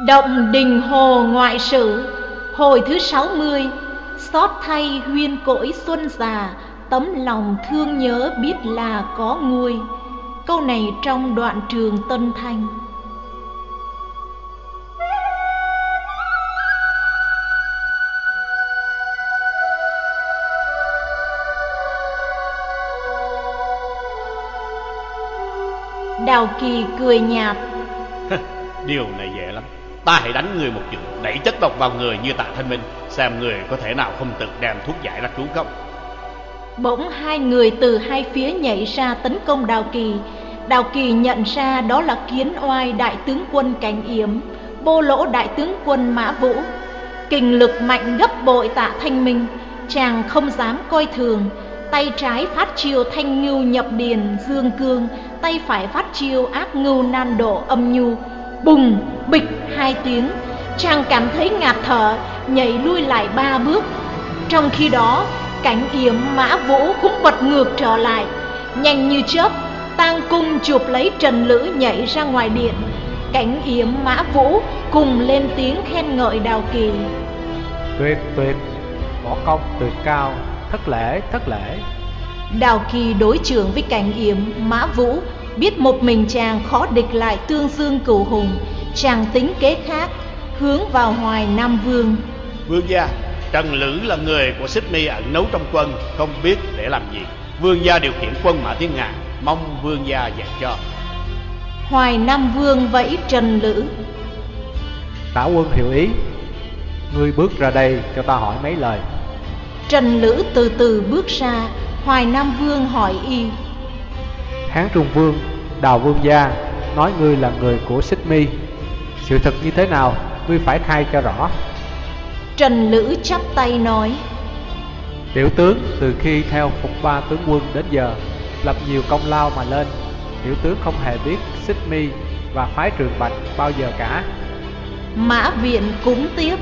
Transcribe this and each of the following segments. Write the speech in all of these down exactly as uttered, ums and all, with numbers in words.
Động Đình Hồ Ngoại Sử, hồi thứ sáu mươi. Xót thay huyên cỗi xuân già, tấm lòng thương nhớ biết là có nguôi. Câu này trong đoạn Trường Tân Thanh. Đào Kỳ cười nhạt. Điều này dễ lắm. Ta hãy đánh người một chưởng, đẩy chất độc vào người như Tạ Thanh Minh, xem người có thể nào không tự đem thuốc giải ra cứu không. Bỗng hai người từ hai phía nhảy ra tấn công Đào Kỳ. Đào Kỳ nhận ra đó là Kiến Oai đại tướng quân Cảnh Yểm, Bô Lỗ đại tướng quân Mã Vũ. Kình lực mạnh gấp bội Tạ Thanh Minh, chàng không dám coi thường. Tay trái phát chiêu Thanh Ngưu nhập điền dương cương, tay phải phát chiêu Ác Ngưu nan độ âm nhu. Bùng bịch hai tiếng, chàng cảm thấy ngạt thở, nhảy lui lại ba bước. Trong khi đó, Cảnh Yểm Mã Vũ cũng bật ngược trở lại. Nhanh như chớp, tang cung chụp lấy Trần Lữ nhảy ra ngoài điện. Cảnh Yểm Mã Vũ cùng lên tiếng khen ngợi Đào Kỳ. Tuyệt tuyệt, võ công tuyệt cao, thất lễ thất lễ. Đào Kỳ đối chưởng với Cảnh Yểm Mã Vũ, biết một mình chàng khó địch lại Tương Dương Cửu Hùng, chàng tính kế khác, hướng vào Hoài Nam Vương. Vương gia, Trần Lữ là người của Xích Mi ẩn nấu trong quân, không biết để làm gì. Vương gia điều khiển quân mã thiên ngàn, mong vương gia dạy cho. Hoài Nam Vương vẫy Trần Lữ. Tả quân hiểu ý, ngươi bước ra đây cho ta hỏi mấy lời. Trần Lữ từ từ bước ra. Hoài Nam Vương hỏi y. Hán Trung Vương Đào Vương gia nói ngươi là người của Xích Mi, sự thật như thế nào, ngươi phải khai cho rõ. Trần Lữ chắp tay nói. Tiểu tướng từ khi theo Phục Ba tướng quân đến giờ, lập nhiều công lao mà lên. Tiểu tướng không hề biết Xích Mi và phái Trường Bạch bao giờ cả. Mã Viện cũng tiếp.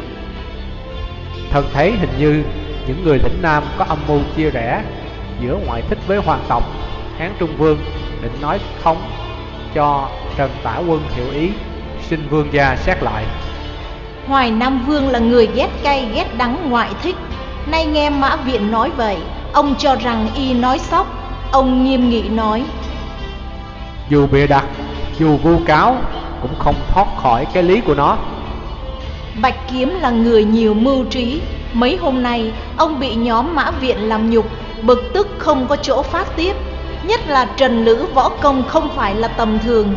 Thần thấy hình như những người lĩnh Nam có âm mưu chia rẽ giữa ngoại thích với hoàng tộc. Hán Trung Vương định nói không cho Trần Tả Quân hiểu ý, xin vương gia xét lại. Hoài Nam Vương là người ghét cay ghét đắng ngoại thích, nay nghe Mã Viện nói vậy, ông cho rằng y nói sóc. Ông nghiêm nghị nói. Dù bịa đặt, dù vu cáo, cũng không thoát khỏi cái lý của nó. Bạch Kiếm là người nhiều mưu trí. Mấy hôm nay ông bị nhóm Mã Viện làm nhục, bực tức không có chỗ phát tiết. Nhất là Trần Lữ võ công không phải là tầm thường.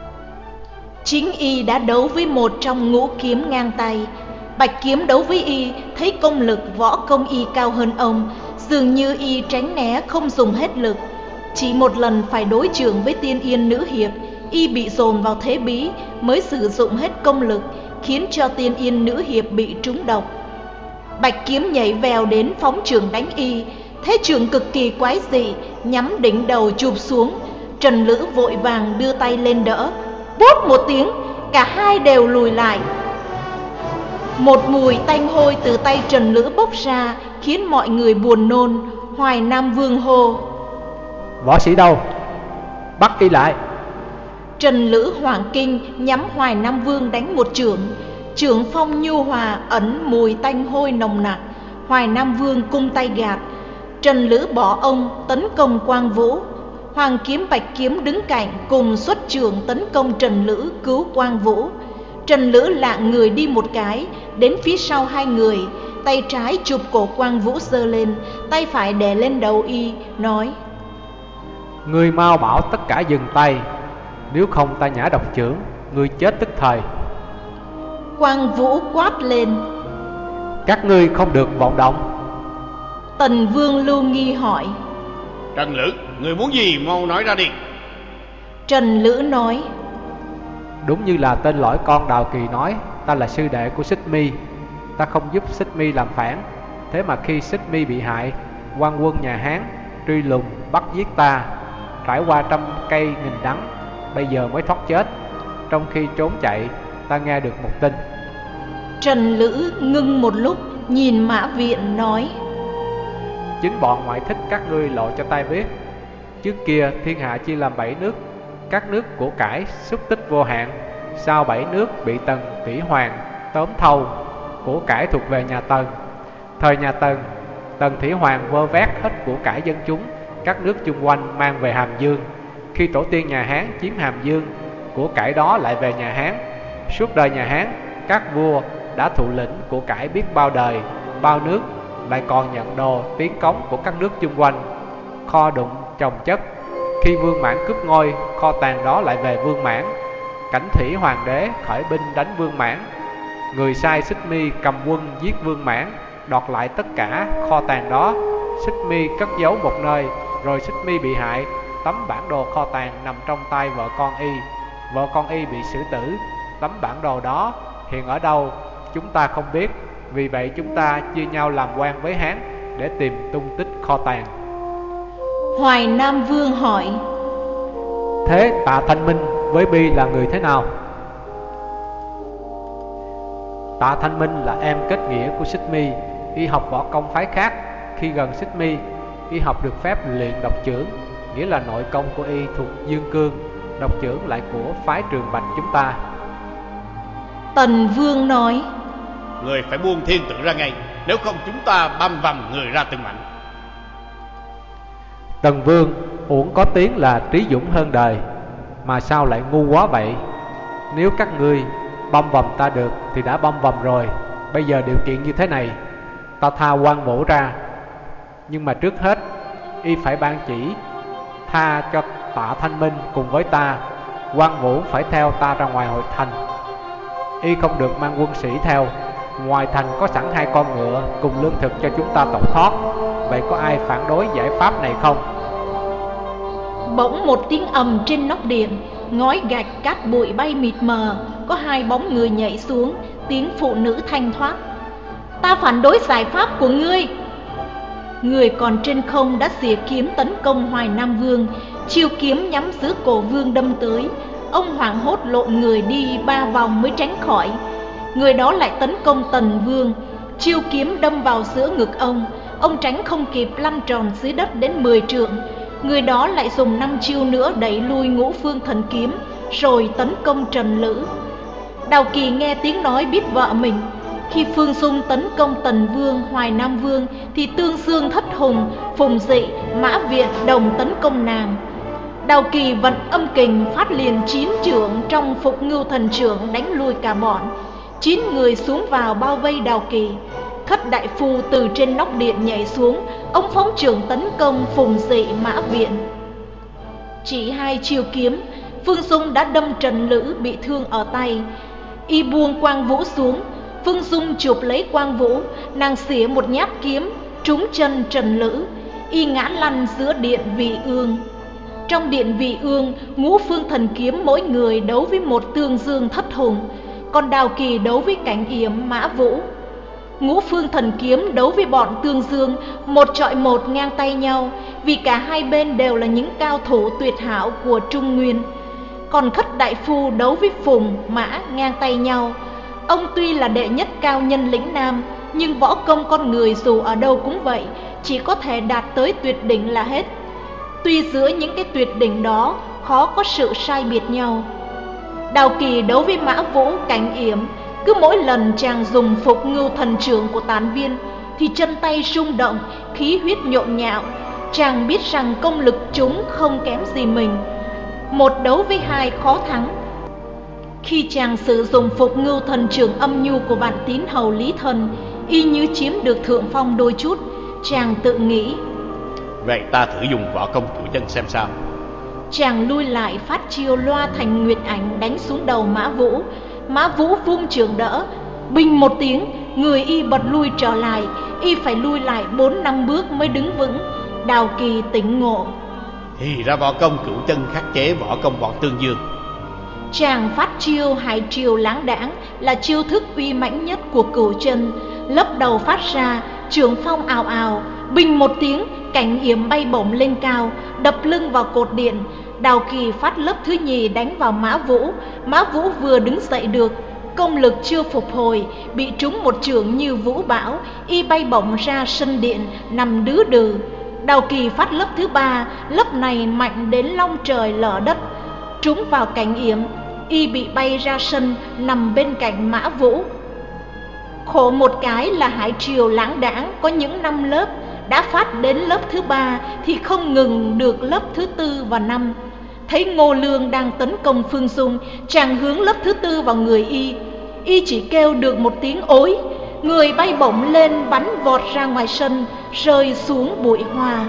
Chính y đã đấu với một trong ngũ kiếm ngang tay. Bạch Kiếm đấu với y, thấy công lực võ công y cao hơn ông, dường như y tránh né không dùng hết lực. Chỉ một lần phải đối chưởng với Tiên Yên Nữ Hiệp, y bị dồn vào thế bí, mới sử dụng hết công lực, khiến cho Tiên Yên Nữ Hiệp bị trúng độc. Bạch Kiếm nhảy vèo đến phóng chưởng đánh y, thế chưởng cực kỳ quái dị, nhắm đỉnh đầu chụp xuống. Trần Lữ vội vàng đưa tay lên đỡ. Bốp một tiếng, cả hai đều lùi lại. Một mùi tanh hôi từ tay Trần Lữ bốc ra, khiến mọi người buồn nôn. Hoài Nam Vương hô. Võ sĩ đâu? Bắt y lại. Trần Lữ hoảng kinh, nhắm Hoài Nam Vương đánh một chưởng. Chưởng phong nhu hòa, ẩn mùi tanh hôi nồng nặc. Hoài Nam Vương cung tay gạt. Trần Lữ bỏ ông, tấn công Quang Vũ. Hoàng Kiếm Bạch Kiếm đứng cạnh, cùng xuất chưởng tấn công Trần Lữ, cứu Quang Vũ. Trần Lữ lạng người đi một cái, đến phía sau hai người, tay trái chụp cổ Quang Vũ giơ lên, tay phải đè lên đầu y, nói. Ngươi mau bảo tất cả dừng tay, nếu không ta nhả độc chưởng, ngươi chết tức thời. Quang Vũ quát lên. Các ngươi không được vọng động. Tần Vương Lưu Nghi hỏi. Trần Lữ, người muốn gì mau nói ra đi. Trần Lữ nói. Đúng như là tên lõi con Đào Kỳ nói, ta là sư đệ của Xích Mi. Ta không giúp Xích Mi làm phản, thế mà khi Xích Mi bị hại, quan quân nhà Hán truy lùng bắt giết ta, trải qua trăm cây nghìn đắng, bây giờ mới thoát chết. Trong khi trốn chạy, ta nghe được một tin. Trần Lữ ngưng một lúc, nhìn Mã Viện nói. Chính bọn ngoại thích các ngươi lộ cho ta biết. Trước kia thiên hạ chia làm bảy nước, các nước của cải xúc tích vô hạn, sau bảy nước bị Tần Thủy Hoàng tóm thâu, của cải thuộc về nhà Tần. Thời nhà Tần, Tần Thủy Hoàng vơ vét hết của cải dân chúng các nước chung quanh mang về Hàm Dương. Khi tổ tiên nhà Hán chiếm Hàm Dương, của cải đó lại về nhà Hán. Suốt đời nhà Hán, các vua đã thụ lĩnh của cải biết bao đời, bao nước, lại còn nhận đồ tiến cống của các nước chung quanh, kho đụng chồng chất. Khi Vương Mãn cướp ngôi, kho tàng đó lại về Vương Mãn. Cảnh Thủy Hoàng đế khởi binh đánh Vương Mãn. Người sai Xích My cầm quân giết Vương Mãn, đoạt lại tất cả kho tàng đó. Xích My cất giấu một nơi, rồi Xích My bị hại. Tấm bản đồ kho tàng nằm trong tay vợ con y. Vợ con y bị xử tử. Tấm bản đồ đó hiện ở đâu chúng ta không biết. Vì vậy chúng ta chia nhau làm quan với Hán để tìm tung tích kho tàng. Hoài Nam Vương hỏi: Thế Tạ Thanh Minh với Bi là người thế nào? Tạ Thanh Minh là em kết nghĩa của Xích My. Y học võ công phái khác. Khi gần Xích My, y học được phép luyện độc chưởng, nghĩa là nội công của y thuộc Dương Cương, độc chưởng lại của phái Trường Bạch chúng ta. Tần Vương nói: Người phải buông thiên tử ra ngay, nếu không chúng ta băm vằm người ra từng mảnh. Tần Vương uổng có tiếng là trí dũng hơn đời, mà sao lại ngu quá vậy? Nếu các ngươi băm vằm ta được thì đã băm vằm rồi. Bây giờ điều kiện như thế này, ta tha Quan Vũ ra. Nhưng mà trước hết, y phải ban chỉ tha cho Tạ Thanh Minh cùng với ta. Quan Vũ phải theo ta ra ngoài hội thành. Y không được mang quân sĩ theo. Ngoài thành có sẵn hai con ngựa cùng lương thực cho chúng ta tẩu thoát. Vậy có ai phản đối giải pháp này không? Bỗng một tiếng ầm trên nóc điện, ngói gạch cát bụi bay mịt mờ. Có hai bóng người nhảy xuống, tiếng phụ nữ thanh thoát: Ta phản đối giải pháp của ngươi. Người còn trên không đã xỉa kiếm tấn công Hoài Nam Vương. Chiêu kiếm nhắm giữa cổ vương đâm tới. Ông hoảng hốt lộn người đi ba vòng mới tránh khỏi. Người đó lại tấn công Tần Vương. Chiêu kiếm đâm vào giữa ngực ông. Ông tránh không kịp, lăn tròn dưới đất đến mười trượng. Người đó lại dùng năm chiêu nữa đẩy lui Ngũ Phương Thần Kiếm, rồi tấn công Trần Lữ. Đào Kỳ nghe tiếng nói biết vợ mình. Khi Phương Dung tấn công Tần Vương, Hoài Nam Vương, thì Tương Dương Thất Hùng, Phùng Dị, Mã Viện đồng tấn công nàng. Đào Kỳ vận âm kình phát liền chín chưởng trong Phục Ngưu Thần Chưởng đánh lui cả bọn. Chín người xuống vào bao vây Đào Kỳ. Thất đại phu từ trên nóc điện nhảy xuống, ông phóng chưởng tấn công Phùng Dị, Mã Viện. Chỉ hai chiêu kiếm, Phương Dung đã đâm Trần Lữ bị thương ở tay. Y buông Quang Vũ xuống, Phương Dung chụp lấy Quang Vũ, nàng xỉa một nhát kiếm trúng chân Trần Lữ. Y ngã lăn giữa điện Vị Ương. Trong điện Vị Ương, Ngũ Phương Thần Kiếm mỗi người đấu với một Tương Dương Thất Hùng, còn Đào Kỳ đấu với Cảnh Yểm, Mã Vũ. Ngũ Phương Thần Kiếm đấu với bọn Tương Dương, một chọi một ngang tay nhau, vì cả hai bên đều là những cao thủ tuyệt hảo của Trung Nguyên. Còn Khất đại phu đấu với Phùng, Mã ngang tay nhau. Ông tuy là đệ nhất cao nhân lĩnh Nam, nhưng võ công con người dù ở đâu cũng vậy, chỉ có thể đạt tới tuyệt đỉnh là hết. Tuy giữa những cái tuyệt đỉnh đó khó có sự sai biệt nhau. Đào Kỳ đấu với Mã Vũ, Cảnh Yểm, cứ mỗi lần chàng dùng Phục Ngưu Thần Chưởng của Tán Viên thì chân tay rung động, khí huyết nhộn nhạo. Chàng biết rằng công lực chúng không kém gì mình. Một đấu với hai khó thắng. Khi chàng sử dụng Phục Ngưu Thần Chưởng âm nhu của Vạn Tín Hầu Lý Thần, y như chiếm được thượng phong đôi chút. Chàng tự nghĩ: Vậy ta thử dùng võ công cửu chân xem sao. Chàng lui lại phát chiêu Loa Thành Nguyệt Ảnh đánh xuống đầu Mã Vũ. Mã Vũ vung chưởng đỡ, bình một tiếng, người y bật lui trở lại. Y phải lui lại bốn năm bước mới đứng vững. Đào Kỳ tỉnh ngộ: Thì ra võ công cửu chân khắc chế võ công bọn Tương Dương. Chàng phát chiêu Hải Triều Láng Đãng là chiêu thức uy mãnh nhất của cửu chân. Lấp đầu phát ra, trường phong ào ào, bình một tiếng, Cảnh Yểm bay bổng lên cao, đập lưng vào cột điện. Đào Kỳ phát lớp thứ nhì đánh vào Mã Vũ. Mã Vũ vừa đứng dậy được, công lực chưa phục hồi, bị trúng một chưởng như vũ bão, y bay bổng ra sân điện, nằm đứ đừ. Đào Kỳ phát lớp thứ ba, lớp này mạnh đến long trời lở đất, trúng vào Cảnh Yểm. y bị bay ra sân nằm bên cạnh Mã Vũ. Khổ một cái là Hải Triều lãng đãng có những năm lớp, đã phát đến lớp thứ ba thì không ngừng được lớp thứ tư và năm. Thấy Ngô Lương đang tấn công Phương Dung, chàng hướng lớp thứ tư vào người y. Y chỉ kêu được một tiếng ối, người bay bổng lên bắn vọt ra ngoài sân, rơi xuống bụi hoa.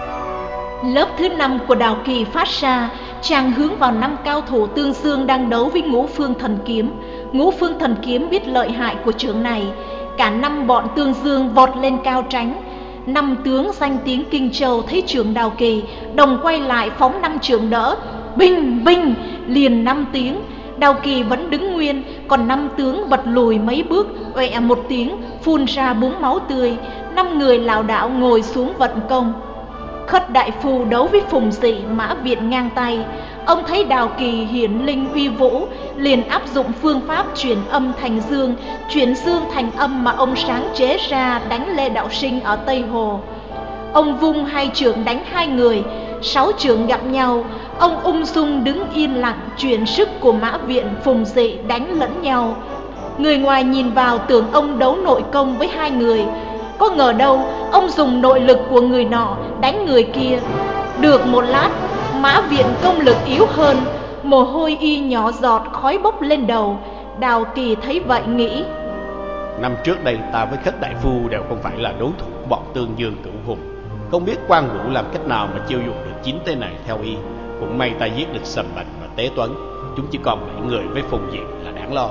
Lớp thứ năm của Đào Kỳ phát ra, chàng hướng vào năm cao thủ Tương Dương đang đấu với Ngũ Phương Thần Kiếm. Ngũ Phương Thần Kiếm biết lợi hại của trưởng này, cả năm bọn Tương Dương vọt lên cao tránh. Năm tướng danh tiếng Kinh Châu thấy trưởng Đào Kỳ, đồng quay lại phóng năm trưởng đỡ, binh binh liền năm tiếng. Đào Kỳ vẫn đứng nguyên, còn năm tướng bật lùi mấy bước, oẹ một tiếng phun ra búng máu tươi. Năm người lảo đảo ngồi xuống vận công. Khất Đại Phu đấu với Phùng Dị, Mã Viện ngang tay. Ông thấy Đào Kỳ hiển linh uy vũ, liền áp dụng phương pháp chuyển âm thành dương, chuyển dương thành âm mà ông sáng chế ra đánh Lê Đạo Sinh ở Tây Hồ. Ông vung hai chưởng đánh hai người, sáu chưởng gặp nhau. Ông ung dung đứng yên lặng, chuyển sức của Mã Viện, Phùng Dị đánh lẫn nhau. Người ngoài nhìn vào tưởng ông đấu nội công với hai người, có ngờ đâu ông dùng nội lực của người nọ đánh người kia. Được một lát, Mã Viện công lực yếu hơn, mồ hôi y nhỏ giọt, khói bốc lên đầu. Đào Kỳ thấy vậy nghĩ: Năm trước đây ta với Khất Đại Phu đều không phải là đối thủ của bọn Tương Dương Cửu Hùng. Không biết Quan Vũ làm cách nào mà chiêu dụ được chín tên này theo y. Cũng may ta giết được Sầm Bạch và Tế Tuấn, chúng chỉ còn bảy người với Phùng Diệm là đáng lo.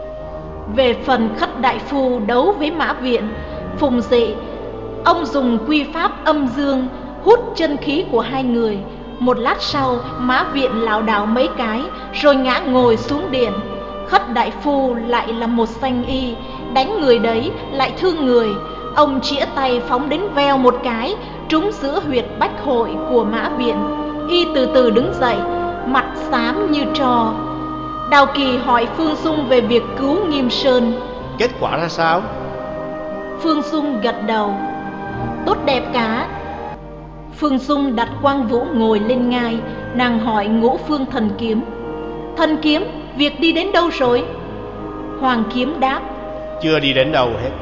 Về phần Khất Đại Phu đấu với Mã Viện, Phùng Dị, ông dùng quy pháp âm dương hút chân khí của hai người. Một lát sau, Mã Viện lảo đảo mấy cái rồi ngã ngồi xuống điện. Khất Đại Phu lại là một danh y, đánh người đấy lại thương người. Ông chĩa tay phóng đến veo một cái, trúng giữa huyệt bách hội của Mã Viện. Y từ từ đứng dậy, mặt xám như tro. Đào Kỳ hỏi Phương Dung về việc cứu Nghiêm Sơn. Kết quả ra sao? Phương Dung gật đầu: tốt đẹp cả. Phương Dung đặt Quang Vũ ngồi lên ngai, nàng hỏi Ngũ Phương Thần Kiếm: Thần Kiếm, việc đi đến đâu rồi? Hoàng Kiếm đáp: chưa đi đến đâu hết.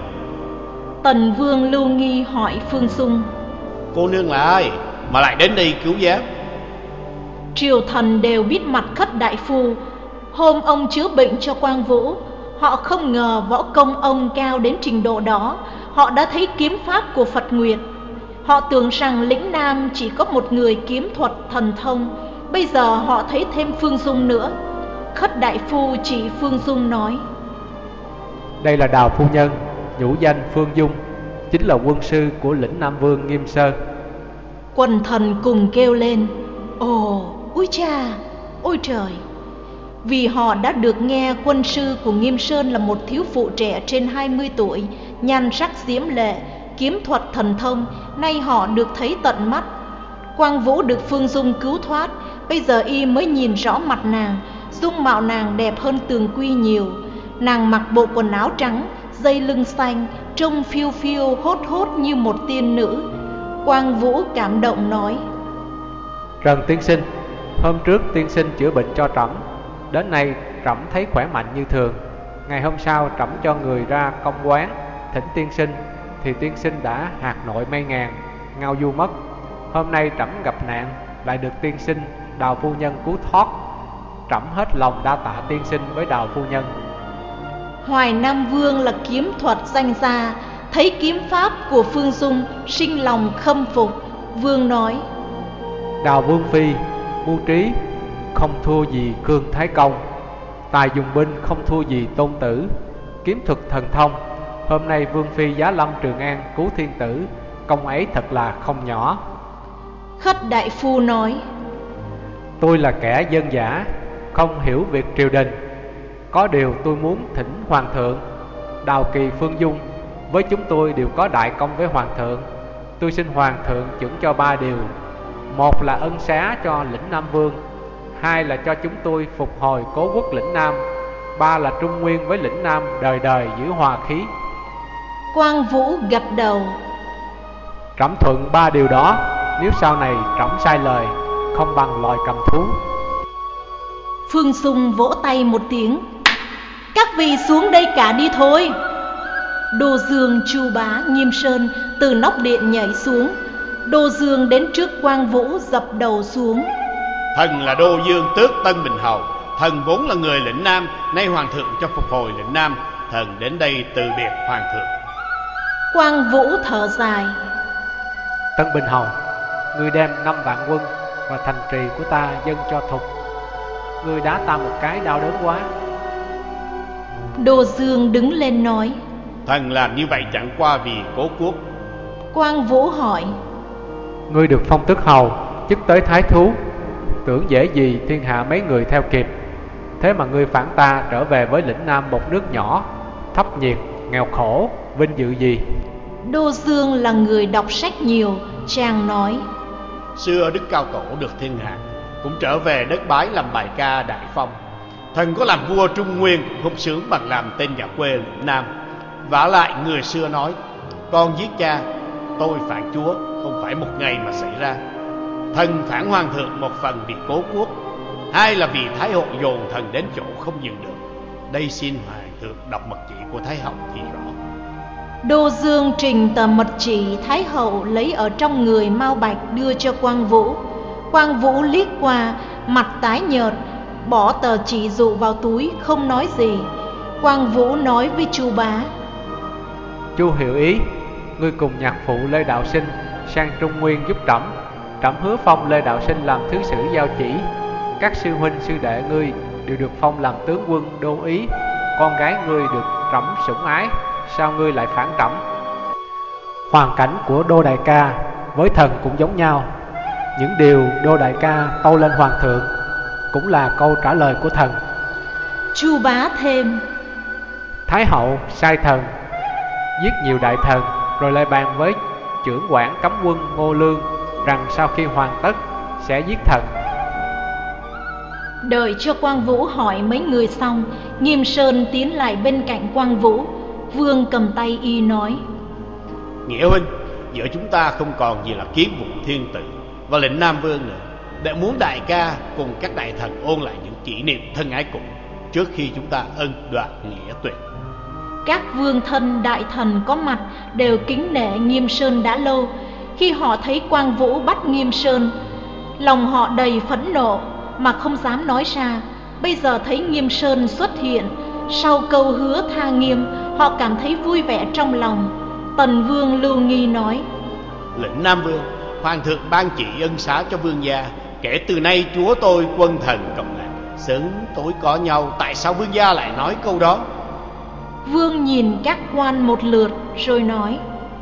Tần Vương Lưu Nghi hỏi Phương Dung: cô nương là ai mà lại đến đây cứu giáp? Triều thần đều biết mặt Khất Đại Phu. Hôm ông chữa bệnh cho Quang Vũ, họ không ngờ võ công ông cao đến trình độ đó. Họ đã thấy kiếm pháp của Phật Nguyệt. Họ tưởng rằng lĩnh Nam chỉ có một người kiếm thuật thần thông. Bây giờ họ thấy thêm Phương Dung nữa. Khất Đại Phu chỉ Phương Dung nói: đây là Đào phu nhân, nhũ danh Phương Dung, chính là quân sư của lĩnh Nam Vương Nghiêm Sơn. Quần thần cùng kêu lên: ồ, úi cha, ôi trời! Vì họ đã được nghe quân sư của Nghiêm Sơn là một thiếu phụ trẻ trên hai mươi tuổi, nhan sắc diễm lệ, kiếm thuật thần thông. Nay họ được thấy tận mắt. Quang Vũ được Phương Dung cứu thoát, bây giờ y mới nhìn rõ mặt nàng. Dung mạo nàng đẹp hơn Tường Quy nhiều. Nàng mặc bộ quần áo trắng, dây lưng xanh, trông phiêu phiêu hốt hốt như một tiên nữ. Quang Vũ cảm động nói: Trần tiên sinh, hôm trước tiên sinh chữa bệnh cho trẫm, đến nay trẫm thấy khỏe mạnh như thường. Ngày hôm sau trẫm cho người ra công quán thỉnh tiên sinh, thì tiên sinh đã hạt nội mây ngàn, ngao du mất. Hôm nay trẫm gặp nạn, lại được tiên sinh Đào phu nhân cứu thoát. Trẫm hết lòng đa tạ tiên sinh với Đào phu nhân. Hoài Nam Vương là kiếm thuật danh gia, thấy kiếm pháp của Phương Dung sinh lòng khâm phục. Vương nói: Đào Vương phi mưu trí không thua gì Khương Thái Công, tài dùng binh không thua gì Tôn Tử, kiếm thuật thần thông. Hôm nay Vương phi giá lâm Trường An cứu thiên tử, công ấy thật là không nhỏ. Khất Đại Phu nói: tôi là kẻ dân dã, không hiểu việc triều đình. Có điều tôi muốn thỉnh Hoàng thượng. Đào Kỳ, Phương Dung với chúng tôi đều có đại công với Hoàng thượng. Tôi xin Hoàng thượng chuẩn cho ba điều: một là ân xá cho lĩnh Nam Vương, hai là cho chúng tôi phục hồi cố quốc lĩnh Nam, ba là trung nguyên với lĩnh Nam, đời đời giữ hòa khí. Quang Vũ gật đầu: Trẫm thuận ba điều đó. Nếu sau này trẫm sai lời, không bằng loài cầm thú. Phương Sung vỗ tay một tiếng: "Các vị xuống đây cả đi thôi." Đô Dương, Chu Bá, Nghiêm Sơn từ nóc điện nhảy xuống. Đô Dương đến trước Quang Vũ dập đầu xuống: "Thần là Đô Dương tước Tân Bình Hầu. Thần vốn là người lĩnh Nam, nay hoàng thượng cho phục hồi lĩnh Nam, thần đến đây từ biệt hoàng thượng." Quang Vũ thở dài: Tân Bình Hầu, ngươi đem năm vạn quân và thành trì của ta dâng cho Thục. Ngươi đá ta một cái đau đớn quá. Đô Dương đứng lên nói: "Thần làm như vậy chẳng qua vì cố quốc." Quang Vũ hỏi: Ngươi được phong tước hầu, chức tới thái thú, tưởng dễ gì thiên hạ mấy người theo kịp. Thế mà ngươi phản ta trở về với lĩnh Nam một nước nhỏ, thấp nhiệt, nghèo khổ, vinh dự gì? Đô Dương là người đọc sách nhiều, chàng nói: "Xưa Đức Cao Tổ được thiên hạ, cũng trở về đất Bái làm bài ca đại phong. Thần có làm vua Trung Nguyên cũng không sướng bằng làm tên nhà quê lĩnh Nam. Vả lại người xưa nói, con giết cha, tôi phản chúa, không phải một ngày mà xảy ra. Thần phản hoàng thượng một phần vì cố quốc, hai là vì Thái hậu dồn thần đến chỗ không dừng được. Đây xin hoàng thượng đọc mật chỉ của Thái hậu thì rõ." Đô Dương trình tờ mật chỉ Thái hậu lấy ở trong người Mao Bạch đưa cho Quang Vũ. Quang Vũ liếc qua, mặt tái nhợt, bỏ tờ chỉ dụ vào túi, không nói gì. Quang Vũ nói với Chu Bá: Chu hiểu ý, ngươi cùng nhạc phụ Lê Đạo Sinh sang Trung Nguyên giúp trẫm. Trẫm hứa phong Lê Đạo Sinh làm thứ sử giao chỉ. Các sư huynh sư đệ ngươi đều được phong làm tướng quân đô ý. Con gái ngươi được trẫm sủng ái, sao ngươi lại phản trẫm? Hoàn cảnh của Đô đại ca với thần cũng giống nhau. Những điều Đô đại ca tâu lên hoàng thượng cũng là câu trả lời của thần. Chu Bá thêm: Thái hậu sai thần giết nhiều đại thần, rồi lại bàn với trưởng quản cấm quân Ngô Lương rằng sau khi hoàn tất sẽ giết thần. Đợi cho Quang Vũ hỏi mấy người xong, Nghiêm Sơn tiến lại bên cạnh Quang Vũ. Vương cầm tay y nói: Nghĩa huynh, giữa chúng ta không còn gì là kiếm vụ thiên tử và lệnh Nam Vương nữa. Để muốn đại ca cùng các đại thần ôn lại những kỷ niệm thân ái cũ trước khi chúng ta ân đoạn nghĩa tuyệt. Các vương thân đại thần có mặt đều kính nể Nghiêm Sơn đã lâu. Khi họ thấy Quang Vũ bắt Nghiêm Sơn, lòng họ đầy phẫn nộ mà không dám nói ra. Bây giờ thấy Nghiêm Sơn xuất hiện, sau câu hứa tha Nghiêm, họ cảm thấy vui vẻ trong lòng. Tần Vương Lưu Nghi nói: Lệnh Nam Vương, hoàng thượng ban chỉ ân xá cho vương gia. Kể từ nay chúa tôi quân thần cộng lại, sớm tối có nhau. Tại sao vương gia lại nói câu đó? Vương nhìn các quan một lượt rồi nói: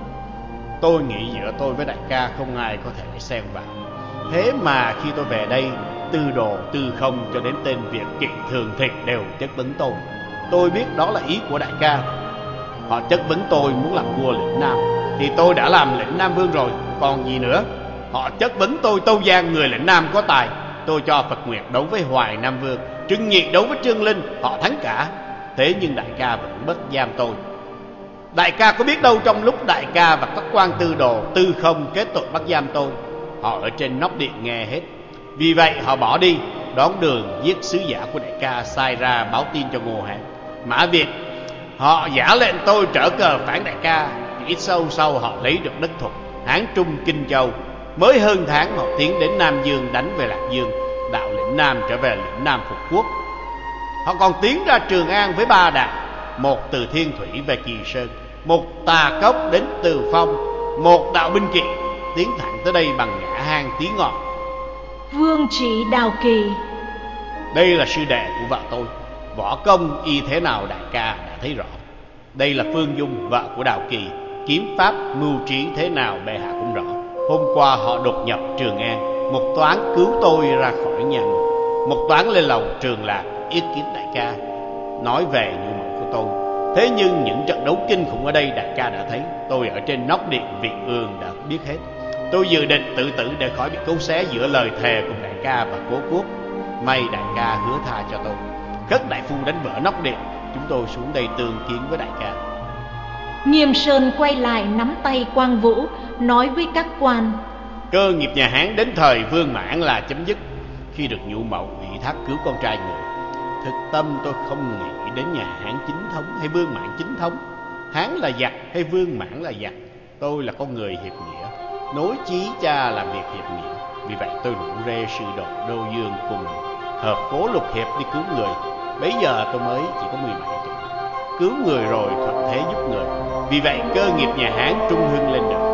Tôi nghĩ giữa tôi với đại ca không ai có thể xen vào. Thế mà khi tôi về đây, từ đồ từ không cho đến tên Việt Kỵ Thường Thịnh đều chất vấn tôi. Tôi biết đó là ý của đại ca. Họ chất vấn tôi muốn làm vua lĩnh Nam, thì tôi đã làm lĩnh Nam Vương rồi, còn gì nữa. Họ chất vấn tôi Tâu Giang người lĩnh Nam có tài. Tôi cho Phật Nguyệt đấu với Hoài Nam Vương, Trưng Nhiệt đấu với Trương Linh, họ thắng cả. Thế nhưng đại ca vẫn bất giam tôi. Đại ca có biết đâu, trong lúc đại ca và các quan tư đồ tư không kết tội bắt giam tôi, họ ở trên nóc điện nghe hết. Vì vậy họ bỏ đi, đón đường giết sứ giả của đại ca sai ra báo tin cho Ngô Hán, Mã Việt. Họ giả lệnh tôi trở cờ phản đại ca. Ít sâu sau họ lấy được đất Thục, Hán Trung, Kinh Châu. Mới hơn tháng họ tiến đến Nam Dương đánh về Lạc Dương, đạo lĩnh Nam trở về lĩnh Nam phục quốc. Họ còn tiến ra Trường An với ba đạo: một từ Thiên Thủy về Kỳ Sơn, một Tà Cốc đến Từ Phong, một đạo binh kỵ tiến thẳng tới đây bằng ngã hang Tí Ngọt. Vương chỉ Đào Kỳ: Đây là sư đệ của vợ tôi, võ công y thế nào đại ca đã thấy rõ. Đây là Phương Dung, vợ của Đào Kỳ, kiếm pháp mưu trí thế nào bệ hạ cũng rõ. Hôm qua họ đột nhập Trường An, một toán cứu tôi ra khỏi nhà ngục, một toán lên lòng Trường Lạc yết kiến đại ca, nói về như mộng của tôi. Thế nhưng những trận đấu kinh khủng ở đây đại ca đã thấy. Tôi ở trên nóc điện Vị Ương đã biết hết. Tôi dự định tự tử để khỏi bị cấu xé giữa lời thề cùng đại ca và cố quốc. May đại ca hứa tha cho tôi. Khất đại phu đánh vỡ nóc điện, chúng tôi xuống đây tương kiến với đại ca. Nghiêm Sơn quay lại nắm tay Quang Vũ, nói với các quan: Cơ nghiệp nhà Hán đến thời Vương Mãn là chấm dứt. khi được nhũ mẫu ủy thác cứu con trai người. Thực tâm tôi không nghĩ đến nhà Hán chính thống hay Vương Mãn chính thống, Hán là giặc hay Vương Mãn là giặc. Tôi là con người hiệp nghĩa, nối chí cha làm việc hiệp nghĩa. Vì vậy tôi rủ rê sư đồ Đô Dương cùng hợp cố lục hiệp đi cứu người. Bấy giờ tôi mới chỉ có mười bảy tuổi. Cứu người rồi thuận thế giúp người. Vì vậy cơ nghiệp nhà Hán trung hưng lên được.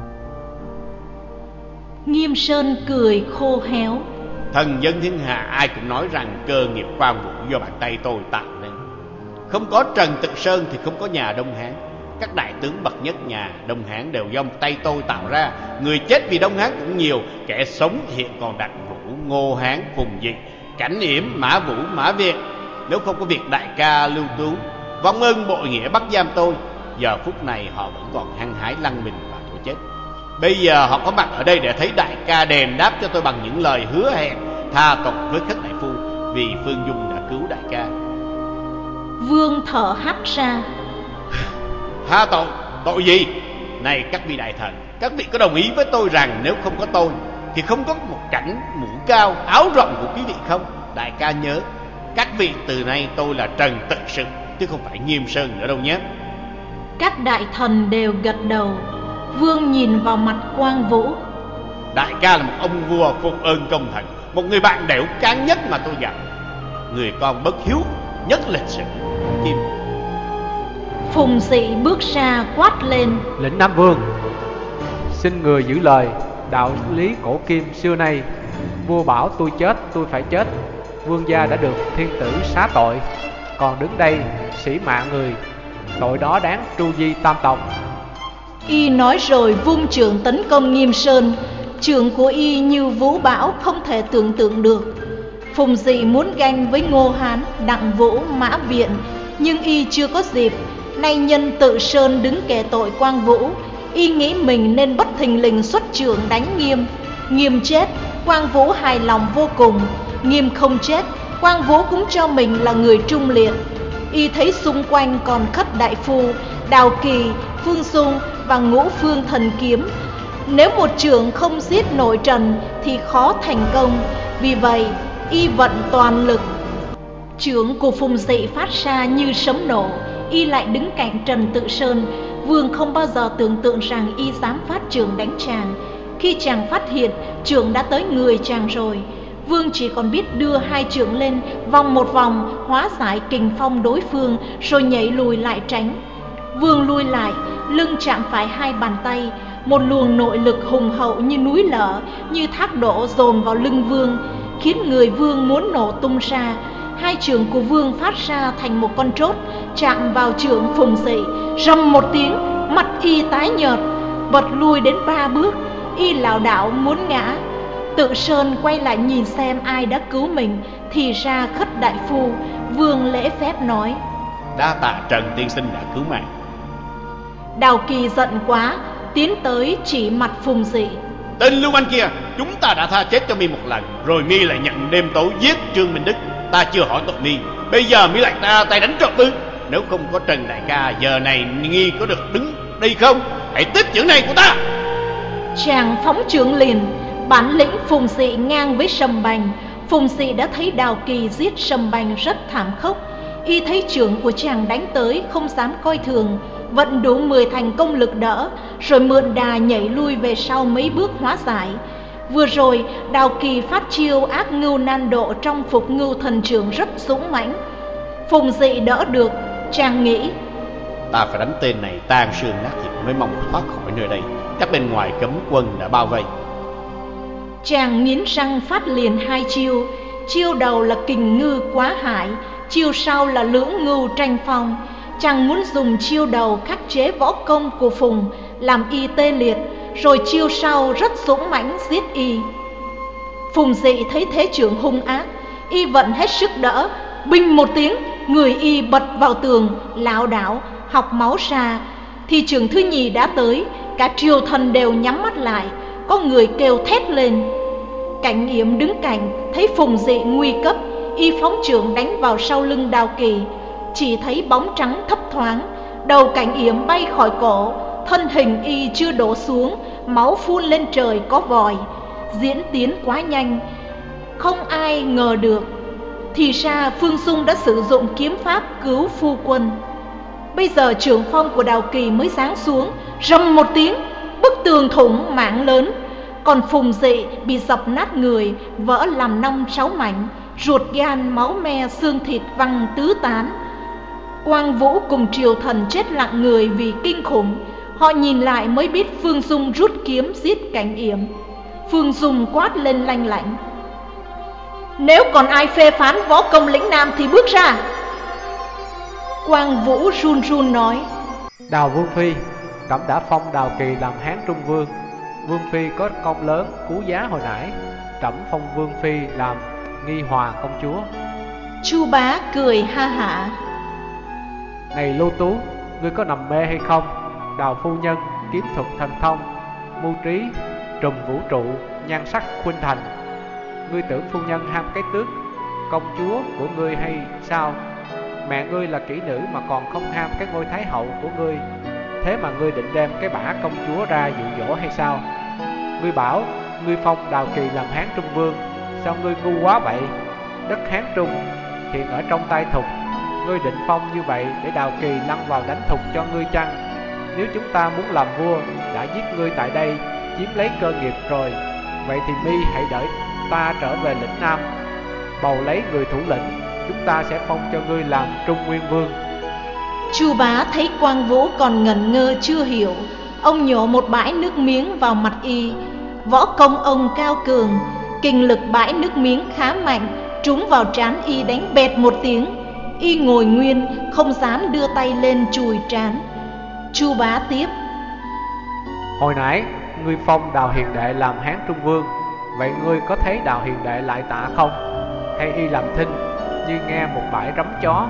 Nghiêm Sơn cười khô héo. Thần dân thiên hạ ai cũng nói rằng cơ nghiệp Quan Vũ do bàn tay tôi tạo nên. Không có Trần Tự Sơn thì không có nhà Đông Hán. Các đại tướng bậc nhất nhà Đông Hán đều do tay tôi tạo ra. Người chết vì Đông Hán cũng nhiều. Kẻ sống hiện còn Đặng Vũ, Ngô Hán, Phùng Dị, Cảnh Yểm, Mã Vũ, Mã Việt. Nếu không có việc đại ca Lưu Tú vong ơn bội nghĩa bắt giam tôi, giờ phút này họ vẫn còn hăng hái lăn mình vào chỗ chết. Bây giờ họ có mặt ở đây để thấy đại ca đền đáp cho tôi bằng những lời hứa hẹn tha tội với Khất đại phu, vì Phương Dung đã cứu đại ca. Vương thở hắt ra. Tha tội? Tội gì? Này các vị đại thần, các vị có đồng ý với tôi rằng nếu không có tôi thì không có một cảnh mũ cao áo rộng của quý vị không? Đại ca nhớ, các vị từ nay tôi là Trần Tự Sự chứ không phải Nghiêm Sơn nữa đâu nhé. Các đại thần đều gật đầu. Vương nhìn vào mặt Quang Vũ. Đại ca là một ông vua phục ơn công thần, một người bạn đẻo cán nhất mà tôi gặp. Người con bất hiếu nhất lịch sử. Kim. Phùng Dị bước ra quát lên. Lĩnh Nam Vương, xin người giữ lời. Đạo lý cổ kim xưa nay, vua bảo tôi chết tôi phải chết. Vương gia đã được thiên tử xá tội, còn đứng đây sỉ mạ người, tội đó đáng tru di tam tộc. Y nói rồi vung trượng tấn công Nghiêm Sơn. Trượng của Y như vũ bão không thể tưởng tượng được. Phùng Dị muốn ganh với Ngô Hán, Đặng Vũ, Mã Viện, nhưng Y chưa có dịp. Nay nhân Tự Sơn đứng kể tội Quang Vũ, Y nghĩ mình nên bất thình lình xuất trượng đánh Nghiêm. Nghiêm chết, Quang Vũ hài lòng vô cùng. Nghiêm không chết, Quang Vũ cũng cho mình là người trung liệt. Y thấy xung quanh còn Khất đại phu, Đào Kỳ, Phương Dung và Ngũ Phương thần kiếm. Nếu một trượng không giết nổi Trần thì khó thành công. Vì vậy Y vận toàn lực. Trượng của Phùng Dị phát ra như sấm nổ. Y lại đứng cạnh Trần Tự Sơn. Vương không bao giờ tưởng tượng rằng Y dám phát trượng đánh chàng. Khi chàng phát hiện, trượng đã tới người chàng rồi. Vương chỉ còn biết đưa hai trượng lên, vòng một vòng, hóa giải kình phong đối phương, rồi nhảy lùi lại tránh. Vương lui lại, lưng chạm phải hai bàn tay. Một luồng nội lực hùng hậu như núi lở, như thác đổ dồn vào lưng Vương, khiến người Vương muốn nổ tung ra. Hai trượng của Vương phát ra thành một con trốt, chạm vào trượng Phùng Dị. Rầm một tiếng, mặt Y tái nhợt, bật lui đến ba bước. Y lảo đảo muốn ngã. Tự Sơn quay lại nhìn xem ai đã cứu mình, thì ra Khất đại phu. Vương lễ phép nói: đa tạ Trần tiên sinh đã cứu mạng. Đào Kỳ giận quá, tiến tới chỉ mặt Phùng Dị. Tên lưu manh kia, chúng ta đã tha chết cho mi một lần, rồi mi lại nhận đêm tối giết Trương Minh Đức. Ta chưa hỏi tội mi, bây giờ mi lại ta tay đánh trộm ư? Nếu không có Trần đại ca, giờ này nghi có được đứng đây không? Hãy tiếp chưởng này của ta. Chàng phóng trượng liền. Bản lĩnh Phùng Dị ngang với Sầm Bành. Phùng Dị đã thấy Đào Kỳ giết Sầm Bành rất thảm khốc. Y thấy trượng của chàng đánh tới không dám coi thường, vận đủ mười thành công lực đỡ, rồi mượn đà nhảy lui về sau mấy bước hóa giải. Vừa rồi Đào Kỳ phát chiêu ác ngưu nan độ trong Phục Ngưu thần trưởng rất dũng mãnh. Phùng Dị đỡ được, chàng nghĩ: ta phải đánh tên này tan xương nát thịt mới mong thoát khỏi nơi đây. Các bên ngoài cấm quân đã bao vây. Chàng nghiến răng phát liền hai chiêu. Chiêu đầu là kình ngư quá hải, chiêu sau là lưỡng ngưu tranh phong. Chàng muốn dùng chiêu đầu khắc chế võ công của Phùng, làm Y tê liệt, rồi chiêu sau rất dũng mãnh giết Y. Phùng Dị thấy thế trưởng hung ác, Y vận hết sức đỡ. Binh một tiếng, người Y bật vào tường, lảo đảo, học máu ra. Thì trưởng thứ nhì đã tới, cả triều thần đều nhắm mắt lại. Có người kêu thét lên. Cảnh Yểm đứng cạnh, thấy Phùng Dị nguy cấp, Y phóng trượng đánh vào sau lưng Đào Kỳ. Chỉ thấy bóng trắng thấp thoáng, đầu Cảnh Yểm bay khỏi cổ, thân hình Y chưa đổ xuống, máu phun lên trời có vòi. Diễn tiến quá nhanh, không ai ngờ được, thì ra Phương Dung đã sử dụng kiếm pháp cứu phu quân. Bây giờ trưởng phong của Đào Kỳ mới giáng xuống, rầm một tiếng, bức tường thủng mảng lớn. Còn Phùng Dị bị dập nát người, vỡ làm năm sáu mảnh, ruột gan máu me xương thịt văng tứ tán. Quang Vũ cùng triều thần chết lặng người vì kinh khủng. Họ nhìn lại mới biết Phương Dung rút kiếm giết Cảnh Yểm. Phương Dung quát lên lanh lảnh: nếu còn ai phê phán võ công lĩnh Nam thì bước ra. Quang Vũ run run nói: Đào Vương Phi, trẫm đã phong Đào Kỳ làm Hán Trung Vương. Vương Phi có công lớn cứu giá hồi nãy, trẫm phong Vương Phi làm Nghi Hòa công chúa. Chu Bá cười ha hả: Này Lưu Tú, ngươi có nằm mê hay không? Đào phu nhân kiếm thuật thần thông, mưu trí trùm vũ trụ, nhan sắc khuynh thành. Ngươi tưởng phu nhân ham cái tước công chúa của ngươi hay sao? Mẹ ngươi là kỹ nữ mà còn không ham cái ngôi thái hậu của ngươi. Thế mà ngươi định đem cái bả công chúa ra dụ dỗ hay sao? Ngươi bảo ngươi phong Đào Kỳ làm Hán Trung Vương, sao ngươi ngu quá vậy? Đất Hán Trung hiện ở trong tay Thục, ngươi định phong như vậy để Đào Kỳ lăn vào đánh Thục cho ngươi chăng? Nếu chúng ta muốn làm vua, đã giết ngươi tại đây, chiếm lấy cơ nghiệp rồi, vậy thì mi hãy đợi ta trở về lĩnh Nam, bầu lấy người thủ lĩnh, chúng ta sẽ phong cho ngươi làm Trung Nguyên Vương. Chu Bá thấy Quang Vũ còn ngẩn ngơ chưa hiểu, ông nhổ một bãi nước miếng vào mặt y. Võ công ông cao cường, kinh lực bãi nước miếng khá mạnh, trúng vào trán y đánh bẹt một tiếng. Y ngồi nguyên, không dám đưa tay lên chùi trán. Chu Bá tiếp: Hồi nãy ngươi phong Đào Hiền Đệ làm Hán Trung Vương, vậy ngươi có thấy Đào Hiền Đệ lại tạ không? Hay y làm thinh như nghe một bãi rắm chó?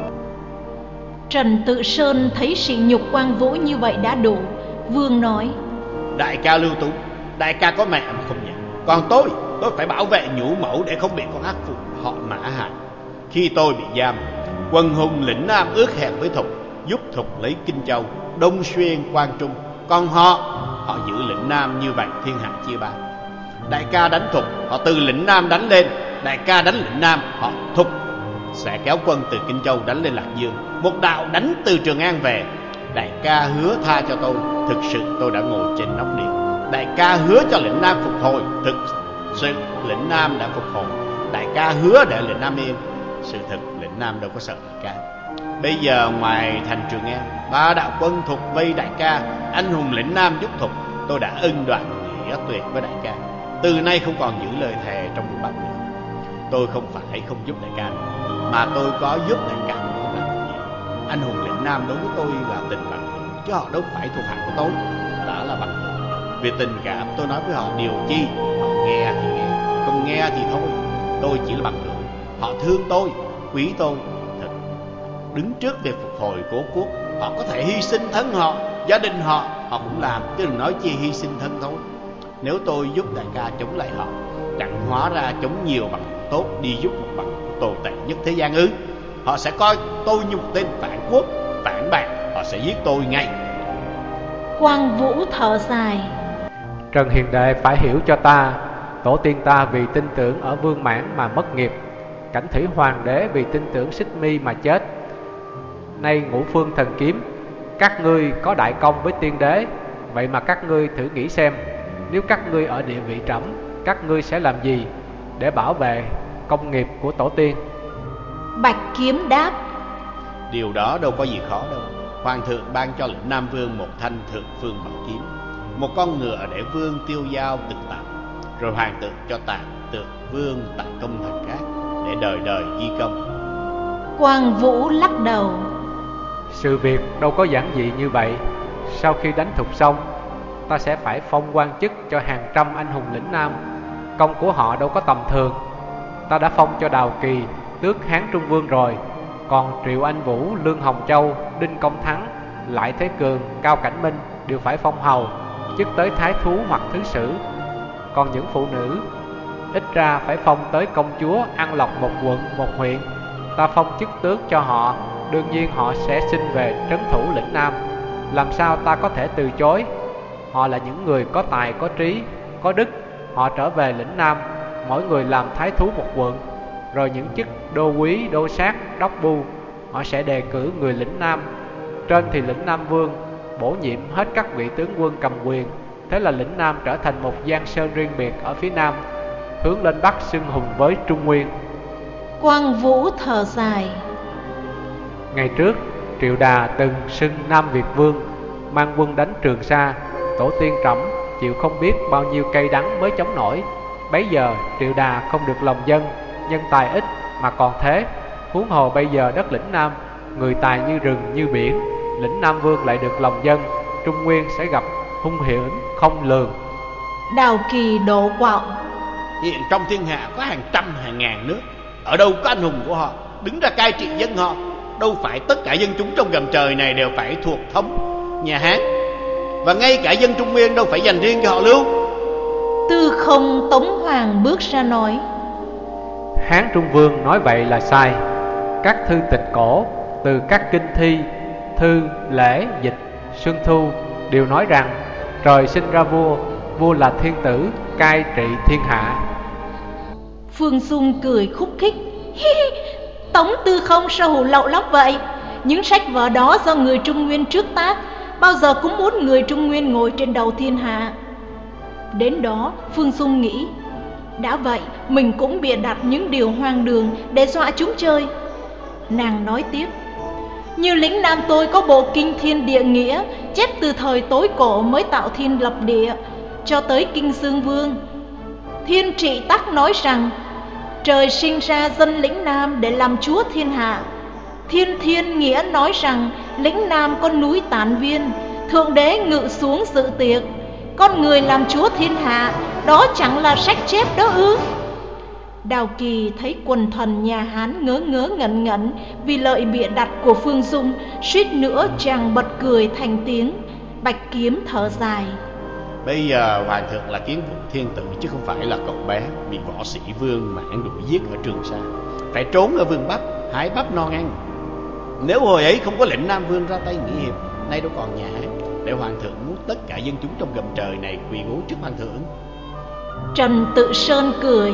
Trần Tự Sơn thấy sỉ nhục Quang Vũ như vậy đã đủ. Vương nói: Đại ca Lưu Tú, đại ca có mẹ mà không nhận. Còn tôi, tôi phải bảo vệ nhũ mẫu để không bị con ác phụ họ Mã hại. Khi tôi bị giam, quần hùng lĩnh Nam ước hẹn với Thục, giúp Thục lấy Kinh Châu, Đông Xuyên, Quang Trung. Còn họ, họ giữ lĩnh Nam, như vậy thiên hạ chia ba. Đại ca đánh Thục, họ từ lĩnh Nam đánh lên. Đại ca đánh lĩnh Nam, họ Thục sẽ kéo quân từ Kinh Châu đánh lên Lạc Dương. Một đạo đánh từ Trường An về. Đại ca hứa tha cho tôi, thực sự tôi đã ngồi trên nóc điện. Đại ca hứa cho lĩnh Nam phục hồi, thực sự lĩnh Nam đã phục hồi. Đại ca hứa để lĩnh Nam yên, sự thực lĩnh Nam đâu có sợ đại ca. Bây giờ ngoài thành Trường An, ba đạo quân Thục vây đại ca, anh hùng lĩnh Nam giúp Thục. Tôi đã ân đoạn nghĩa tuyệt với đại ca, từ nay không còn giữ lời thề trong miền Bắc nữa. Tôi không phải không giúp đại ca nữa, mà tôi có giúp đại ca cũng không làm gì. Anh hùng lĩnh Nam đối với tôi là tình bằng hữu, chứ họ đâu phải thuộc hạ của tôi. Đã là bằng hữu, vì tình cảm tôi nói với họ điều chi, họ nghe thì nghe, không nghe thì thôi. Tôi chỉ là bằng hữu, họ thương tôi, quý tôi. Thật, đứng trước việc phục hồi cố quốc, họ có thể hy sinh thân họ, gia đình họ, họ cũng làm, chứ đừng nói chi hy sinh thân thôi. Nếu tôi giúp đại ca chống lại họ, chẳng hóa ra chống nhiều bằng hữu tốt đi giúp một bằng hữu tồi tệ nhất thế gian ư? Họ sẽ coi tôi như một tên phản quốc, phản bác, họ sẽ giết tôi ngay. Quang Vũ thở dài: Trần Hiền Đệ phải hiểu cho ta, tổ tiên ta vì tin tưởng ở Vương Mãn mà mất nghiệp, Cảnh Thủy Hoàng đế vì tin tưởng Xích Mi mà chết. Nay Ngũ Phương Thần Kiếm, các ngươi có đại công với tiên đế, vậy mà các ngươi thử nghĩ xem, nếu các ngươi ở địa vị trẫm, các ngươi sẽ làm gì để bảo vệ công nghiệp của tổ tiên? Bạch Kiếm đáp: Điều đó đâu có gì khó đâu. Hoàng thượng ban cho lĩnh Nam Vương một thanh thượng phương bảo kiếm, một con ngựa để vương tiêu giao tự tạo, rồi hoàng thượng cho tặng tượng vương tại công thành khác, để đời đời ghi công. Quang Vũ lắc đầu: Sự việc đâu có giản dị như vậy. Sau khi đánh Thục xong, ta sẽ phải phong quan chức cho hàng trăm anh hùng lĩnh Nam. Công của họ đâu có tầm thường. Ta đã phong cho Đào Kỳ tước Hán Trung Vương rồi, còn Triệu Anh Vũ, Lương Hồng Châu, Đinh Công Thắng, Lại Thế Cường, Cao Cảnh Minh đều phải phong hầu, chức tới thái thú hoặc thứ sử. Còn những phụ nữ, ít ra phải phong tới công chúa, An Lộc một quận, một huyện. Ta phong chức tước cho họ, đương nhiên họ sẽ xin về trấn thủ lĩnh Nam. Làm sao ta có thể từ chối? Họ là những người có tài, có trí, có đức. Họ trở về lĩnh Nam, mỗi người làm thái thú một quận. Rồi những chức đô quý, đô sát, đốc bu, họ sẽ đề cử người lĩnh Nam. Trên thì lĩnh Nam Vương bổ nhiệm hết các vị tướng quân cầm quyền. Thế là lĩnh Nam trở thành một giang sơn riêng biệt ở phía Nam, hướng lên Bắc xưng hùng với Trung Nguyên. Quang Vũ thở dài. Ngày trước, Triệu Đà từng xưng Nam Việt Vương, mang quân đánh Trường Sa. Tổ tiên Trẫm chịu không biết bao nhiêu cây đắng mới chống nổi. Bấy giờ Triệu Đà không được lòng dân, nhân tài ít mà còn thế. Huống hồ bây giờ đất lĩnh Nam, người tài như rừng như biển, lĩnh Nam Vương lại được lòng dân, Trung Nguyên sẽ gặp hung hiểm không lường. Đào Kỳ đổ quạo. Hiện trong thiên hạ có hàng trăm hàng ngàn nước, ở đâu có anh hùng của họ đứng ra cai trị dân họ? Đâu phải tất cả dân chúng trong gầm trời này đều phải thuộc thống nhà Hán, và ngay cả dân Trung Nguyên đâu phải dành riêng cho họ Lưu. Tư Không Tống Hoàng bước ra nói: Hán Trung Vương nói vậy là sai. Các thư tịch cổ, từ các kinh thi, thư, lễ, dịch, Xuân Thu đều nói rằng trời sinh ra vua, vua là thiên tử, cai trị thiên hạ. Phương Dung cười khúc khích: Tống Tư Không sao hủ lậu lắm vậy? Những sách vở đó do người Trung Nguyên trước tác, bao giờ cũng muốn người Trung Nguyên ngồi trên đầu thiên hạ. Đến đó Phương Dung nghĩ, đã vậy mình cũng bịa đặt những điều hoang đường để dọa chúng chơi. Nàng nói tiếp: Như lĩnh Nam tôi có bộ kinh Thiên Địa Nghĩa, chép từ thời tối cổ mới tạo thiên lập địa, cho tới kinh Dương Vương. Thiên Trị Tắc nói rằng trời sinh ra dân lĩnh Nam để làm chúa thiên hạ. Thiên Thiên Nghĩa nói rằng lĩnh Nam có núi Tán Viên, thượng đế ngự xuống dự tiệc. Con người làm chúa thiên hạ, đó chẳng là sách chép đó ư? Đào Kỳ thấy quần thần nhà Hán ngớ ngớ ngẩn ngẩn vì lợi bịa đặt của Phương Dung, suýt nữa chàng bật cười thành tiếng. Bạch Kiếm thở dài: Bây giờ hoàng thượng là Kiến Vũ Thiên Tử, chứ không phải là cậu bé bị võ sĩ Vương Mãn đuổi giết ở Trường Sa, phải trốn ở Vương Bắc hái bắp non ăn. Nếu hồi ấy không có lĩnh Nam Vương ra tay nghĩa hiệp, nay đâu còn nhà Hán để hoàng thượng muốn tất cả dân chúng trong gầm trời này quỳ gối trước hoàng thượng. Trần Tự Sơn cười: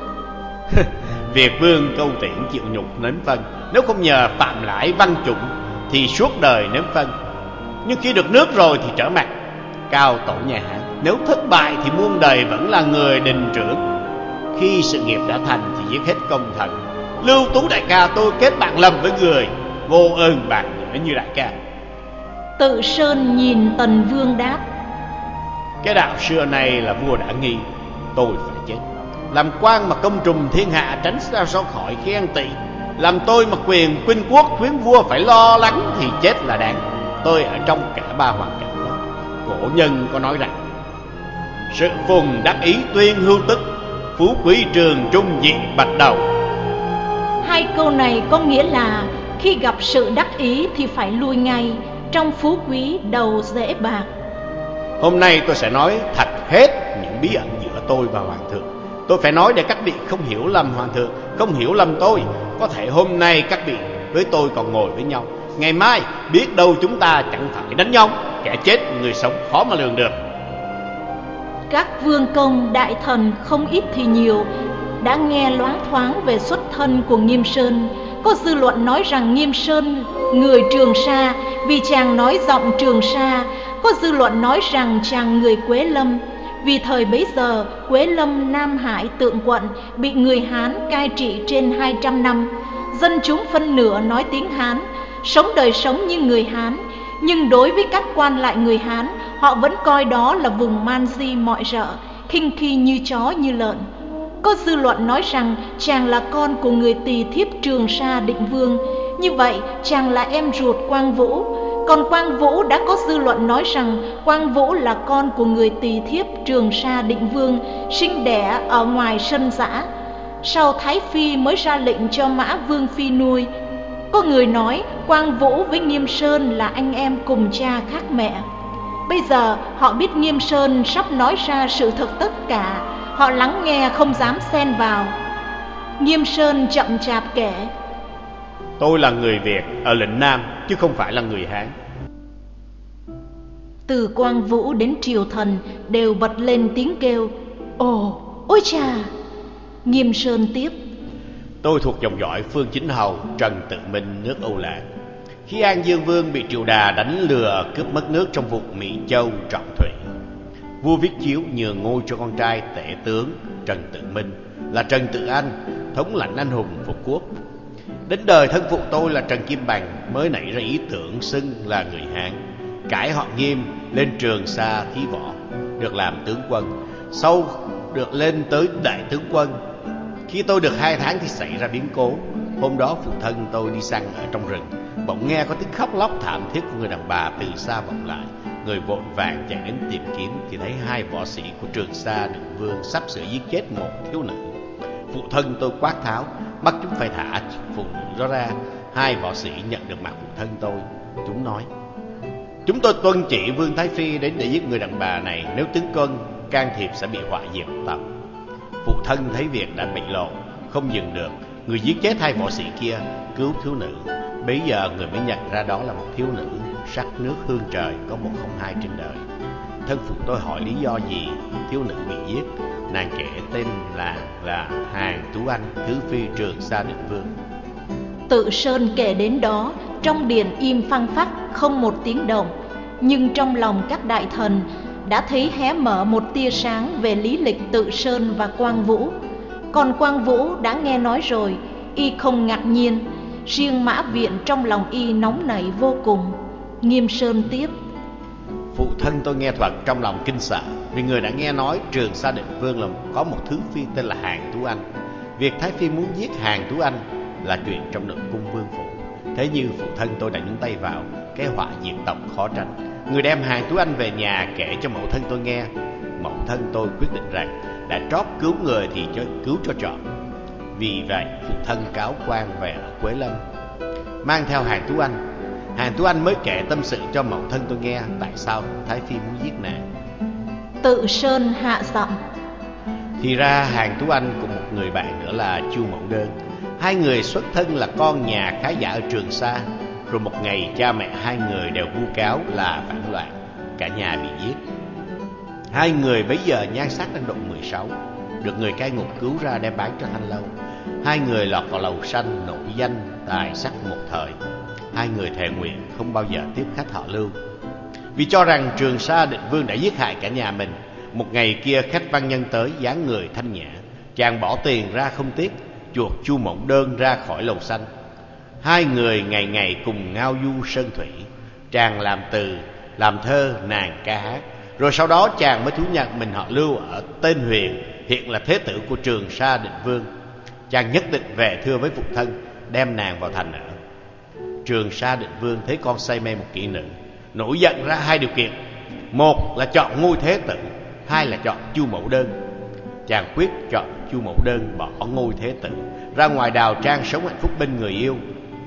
Việt Vương Câu Tiễn chịu nhục nếm phân, nếu không nhờ Phạm Lãi Văn Chủng thì suốt đời nếm phân. Nhưng khi được nước rồi thì trở mặt. Cao tổ nhà Hán nếu thất bại thì muôn đời vẫn là người đình trưởng. Khi sự nghiệp đã thành thì giết hết công thần. Lưu Tú đại ca tôi kết bạn lầm với người, vô ơn bạn nữa như đại ca. Tự Sơn nhìn Tần Vương đáp: Cái đạo xưa này là vua đã nghi, tôi phải chết. Làm quan mà công trùm thiên hạ, tránh sao sao khỏi ghen tị. Làm tôi mà quyền khuynh quốc khuyến vua phải lo lắng thì chết là đáng. Tôi ở trong cả ba hoàn cảnh đó. Cổ nhân có nói rằng sự phùng đắc ý tuyên hưu tức, phú quý trường trung dị bạch đầu. Hai câu này có nghĩa là khi gặp sự đắc ý thì phải lui ngay, trong phú quý đầu dễ bạc. Hôm nay tôi sẽ nói thật hết những bí ẩn giữa tôi và hoàng thượng. Tôi phải nói để các vị không hiểu lầm hoàng thượng, không hiểu lầm tôi. Có thể hôm nay các vị với tôi còn ngồi với nhau, ngày mai biết đâu chúng ta chẳng phải đánh nhau. Kẻ chết người sống khó mà lường được. Các vương công đại thần không ít thì nhiều đã nghe loáng thoáng về xuất thân của Nghiêm Sơn. Có dư luận nói rằng Nghiêm Sơn người Trường Sa vì chàng nói giọng Trường Sa. Có dư luận nói rằng chàng người Quế Lâm vì thời bấy giờ Quế Lâm Nam Hải Tượng Quận bị người Hán cai trị trên hai trăm năm. Dân chúng phân nửa nói tiếng Hán, sống đời sống như người Hán. Nhưng đối với các quan lại người Hán, họ vẫn coi đó là vùng man di mọi rợ, khinh khi như chó như lợn. Có dư luận nói rằng chàng là con của người tỳ thiếp Trường Sa Định Vương. Như vậy chàng là em ruột Quang Vũ. Còn Quang Vũ đã có dư luận nói rằng Quang Vũ là con của người tỳ thiếp Trường Sa Định Vương, sinh đẻ ở ngoài sân giã. Sau Thái Phi mới ra lệnh cho Mã Vương Phi nuôi. Có người nói Quang Vũ với Nghiêm Sơn là anh em cùng cha khác mẹ. Bây giờ họ biết Nghiêm Sơn sắp nói ra sự thật tất cả, họ lắng nghe không dám xen vào. Nghiêm Sơn chậm chạp kể: Tôi là người Việt ở lĩnh Nam, chứ không phải là người Hán. Từ Quang Vũ đến triều thần đều bật lên tiếng kêu: Ồ, ôi chà! Nghiêm Sơn tiếp: Tôi thuộc dòng dõi Phương Chính Hầu Trần Tự Minh nước Âu Lạc. Khi An Dương Vương bị triều Đà đánh lừa cướp mất nước trong vụ Mỹ Châu Trọng Thủy, vua Viết Chiếu nhường ngôi cho con trai tể tướng Trần Tự Minh là Trần Tự Anh, thống lãnh anh hùng phục quốc. Đến đời thân phụ tôi là Trần Kim Bằng mới nảy ra ý tưởng xưng là người Hán, cải họ Nghiêm lên Trường Sa thí võ, được làm tướng quân, sau được lên tới đại tướng quân. Khi tôi được hai tháng thì xảy ra biến cố. Hôm đó phụ thân tôi đi săn ở trong rừng, bỗng nghe có tiếng khóc lóc thảm thiết của người đàn bà từ xa vọng lại. Người vội vàng chạy đến tìm kiếm thì thấy hai võ sĩ của Trường Sa Định Vương sắp sửa giết chết một thiếu nữ. Phụ thân tôi quát tháo bắt chúng phải thả phụ nữ đó ra. Hai võ sĩ nhận được mặt phụ thân tôi. Chúng nói: Chúng tôi tuân chỉ Vương Thái Phi đến để giết người đàn bà này, nếu tướng quân can thiệp sẽ bị họa diệt tộc. Phụ thân thấy việc đã bị lộ, không dừng được, người giết chết hai võ sĩ kia, cứu thiếu nữ. Bấy giờ người mới nhận ra đó là một thiếu nữ sắc nước hương trời, có một không hai trên đời. Thân phụ tôi hỏi lý do gì thiếu nữ bị giết. Nàng kể tên là là Hàn Tú Anh, thứ phi Trường Sa Định Vương. Tự Sơn kể đến đó, trong điện im phăng phắc, không một tiếng động. Nhưng trong lòng các đại thần đã thấy hé mở một tia sáng về lý lịch Tự Sơn và Quang Vũ. Còn Quang Vũ đã nghe nói rồi, y không ngạc nhiên. Riêng Mã Viện trong lòng y nóng nảy vô cùng. Nghiêm Sơn tiếp: Phụ thân tôi nghe thuật trong lòng kinh sợ, vì người đã nghe nói Trường Sa Định Vương là có một thứ phi tên là Hàn Tú Anh. Việc Thái Phi muốn giết Hàn Tú Anh là chuyện trong nội cung vương phủ. Thế như phụ thân tôi đã nhúng tay vào, cái họa diệt tộc khó tránh. Người đem Hàn Tú Anh về nhà kể cho mẫu thân tôi nghe. Mẫu thân tôi quyết định rằng đã trót cứu người thì cho cứu cho trọn. Vì vậy phụ thân cáo quan về ở Quế Lâm, mang theo Hàn Tú Anh. Hàn Tú Anh mới kể tâm sự cho mẫu thân tôi nghe tại sao Thái Phi muốn giết nàng. Tự Sơn hạ giọng: Thì ra Hàn Tú Anh cùng một người bạn nữa là Chu Mậu Đơn. Hai người xuất thân là con nhà khá giả ở Trường Sa. Rồi một ngày cha mẹ hai người đều vu cáo là phản loạn, cả nhà bị giết. Hai người bấy giờ nhan sắc đang độ mười sáu, được người cai ngục cứu ra đem bán cho Thanh Lâu. Hai người lọt vào lầu xanh, nổi danh tài sắc một thời. Hai người thề nguyện không bao giờ tiếp khách họ Lưu, vì cho rằng Trường Sa Định Vương đã giết hại cả nhà mình. Một ngày kia khách văn nhân tới, dáng người thanh nhã, chàng bỏ tiền ra không tiếc, chuộc Chu Mộng Đơn ra khỏi lầu xanh. Hai người ngày ngày cùng ngao du sơn thủy, chàng làm từ, làm thơ, nàng ca hát. Rồi sau đó chàng mới thú nhận mình họ Lưu ở tên Huyền, hiện là thế tử của Trường Sa Định Vương. Chàng nhất định về thưa với phụ thân, đem nàng vào thành ở. Trường Sa Định Vương thấy con say mê một kỹ nữ, nổi giận ra hai điều kiện: một là chọn ngôi thế tử, hai là chọn Chu Mậu Đơn. Chàng quyết chọn Chu Mậu Đơn, bỏ ngôi thế tử, ra ngoài đào trang sống hạnh phúc bên người yêu.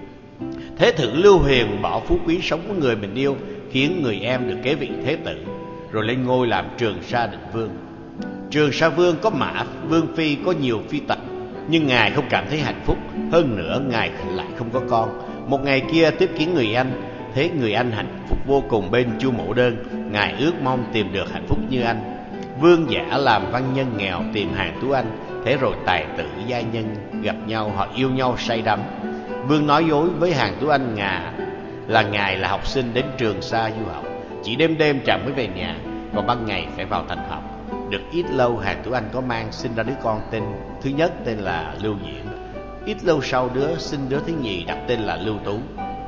Thế tử Lưu Huyền bỏ phú quý sống với người mình yêu, khiến người em được kế vị thế tử, rồi lên ngôi làm Trường Sa Định Vương. Trường Sa Vương có Mã Vương Phi, có nhiều phi tần, nhưng ngài không cảm thấy hạnh phúc. Hơn nữa ngài lại không có con. Một ngày kia tiếp kiến người anh, thấy người anh hạnh phúc vô cùng bên Chu Mậu Đơn, ngài ước mong tìm được hạnh phúc như anh. Vương giả làm văn nhân nghèo tìm Hàn Tú Anh, thế rồi tài tử giai nhân gặp nhau, họ yêu nhau say đắm. Vương nói dối với Hàn Tú Anh ngà là ngài là học sinh đến Trường Sa du học, chỉ đêm đêm chàng mới về nhà, còn ban ngày phải vào thành học. Được ít lâu Hàn Tú Anh có mang sinh ra đứa con tên thứ nhất tên là Lưu Diễn. Ít lâu sau đứa sinh đứa thứ nhì đặt tên là Lưu Tú.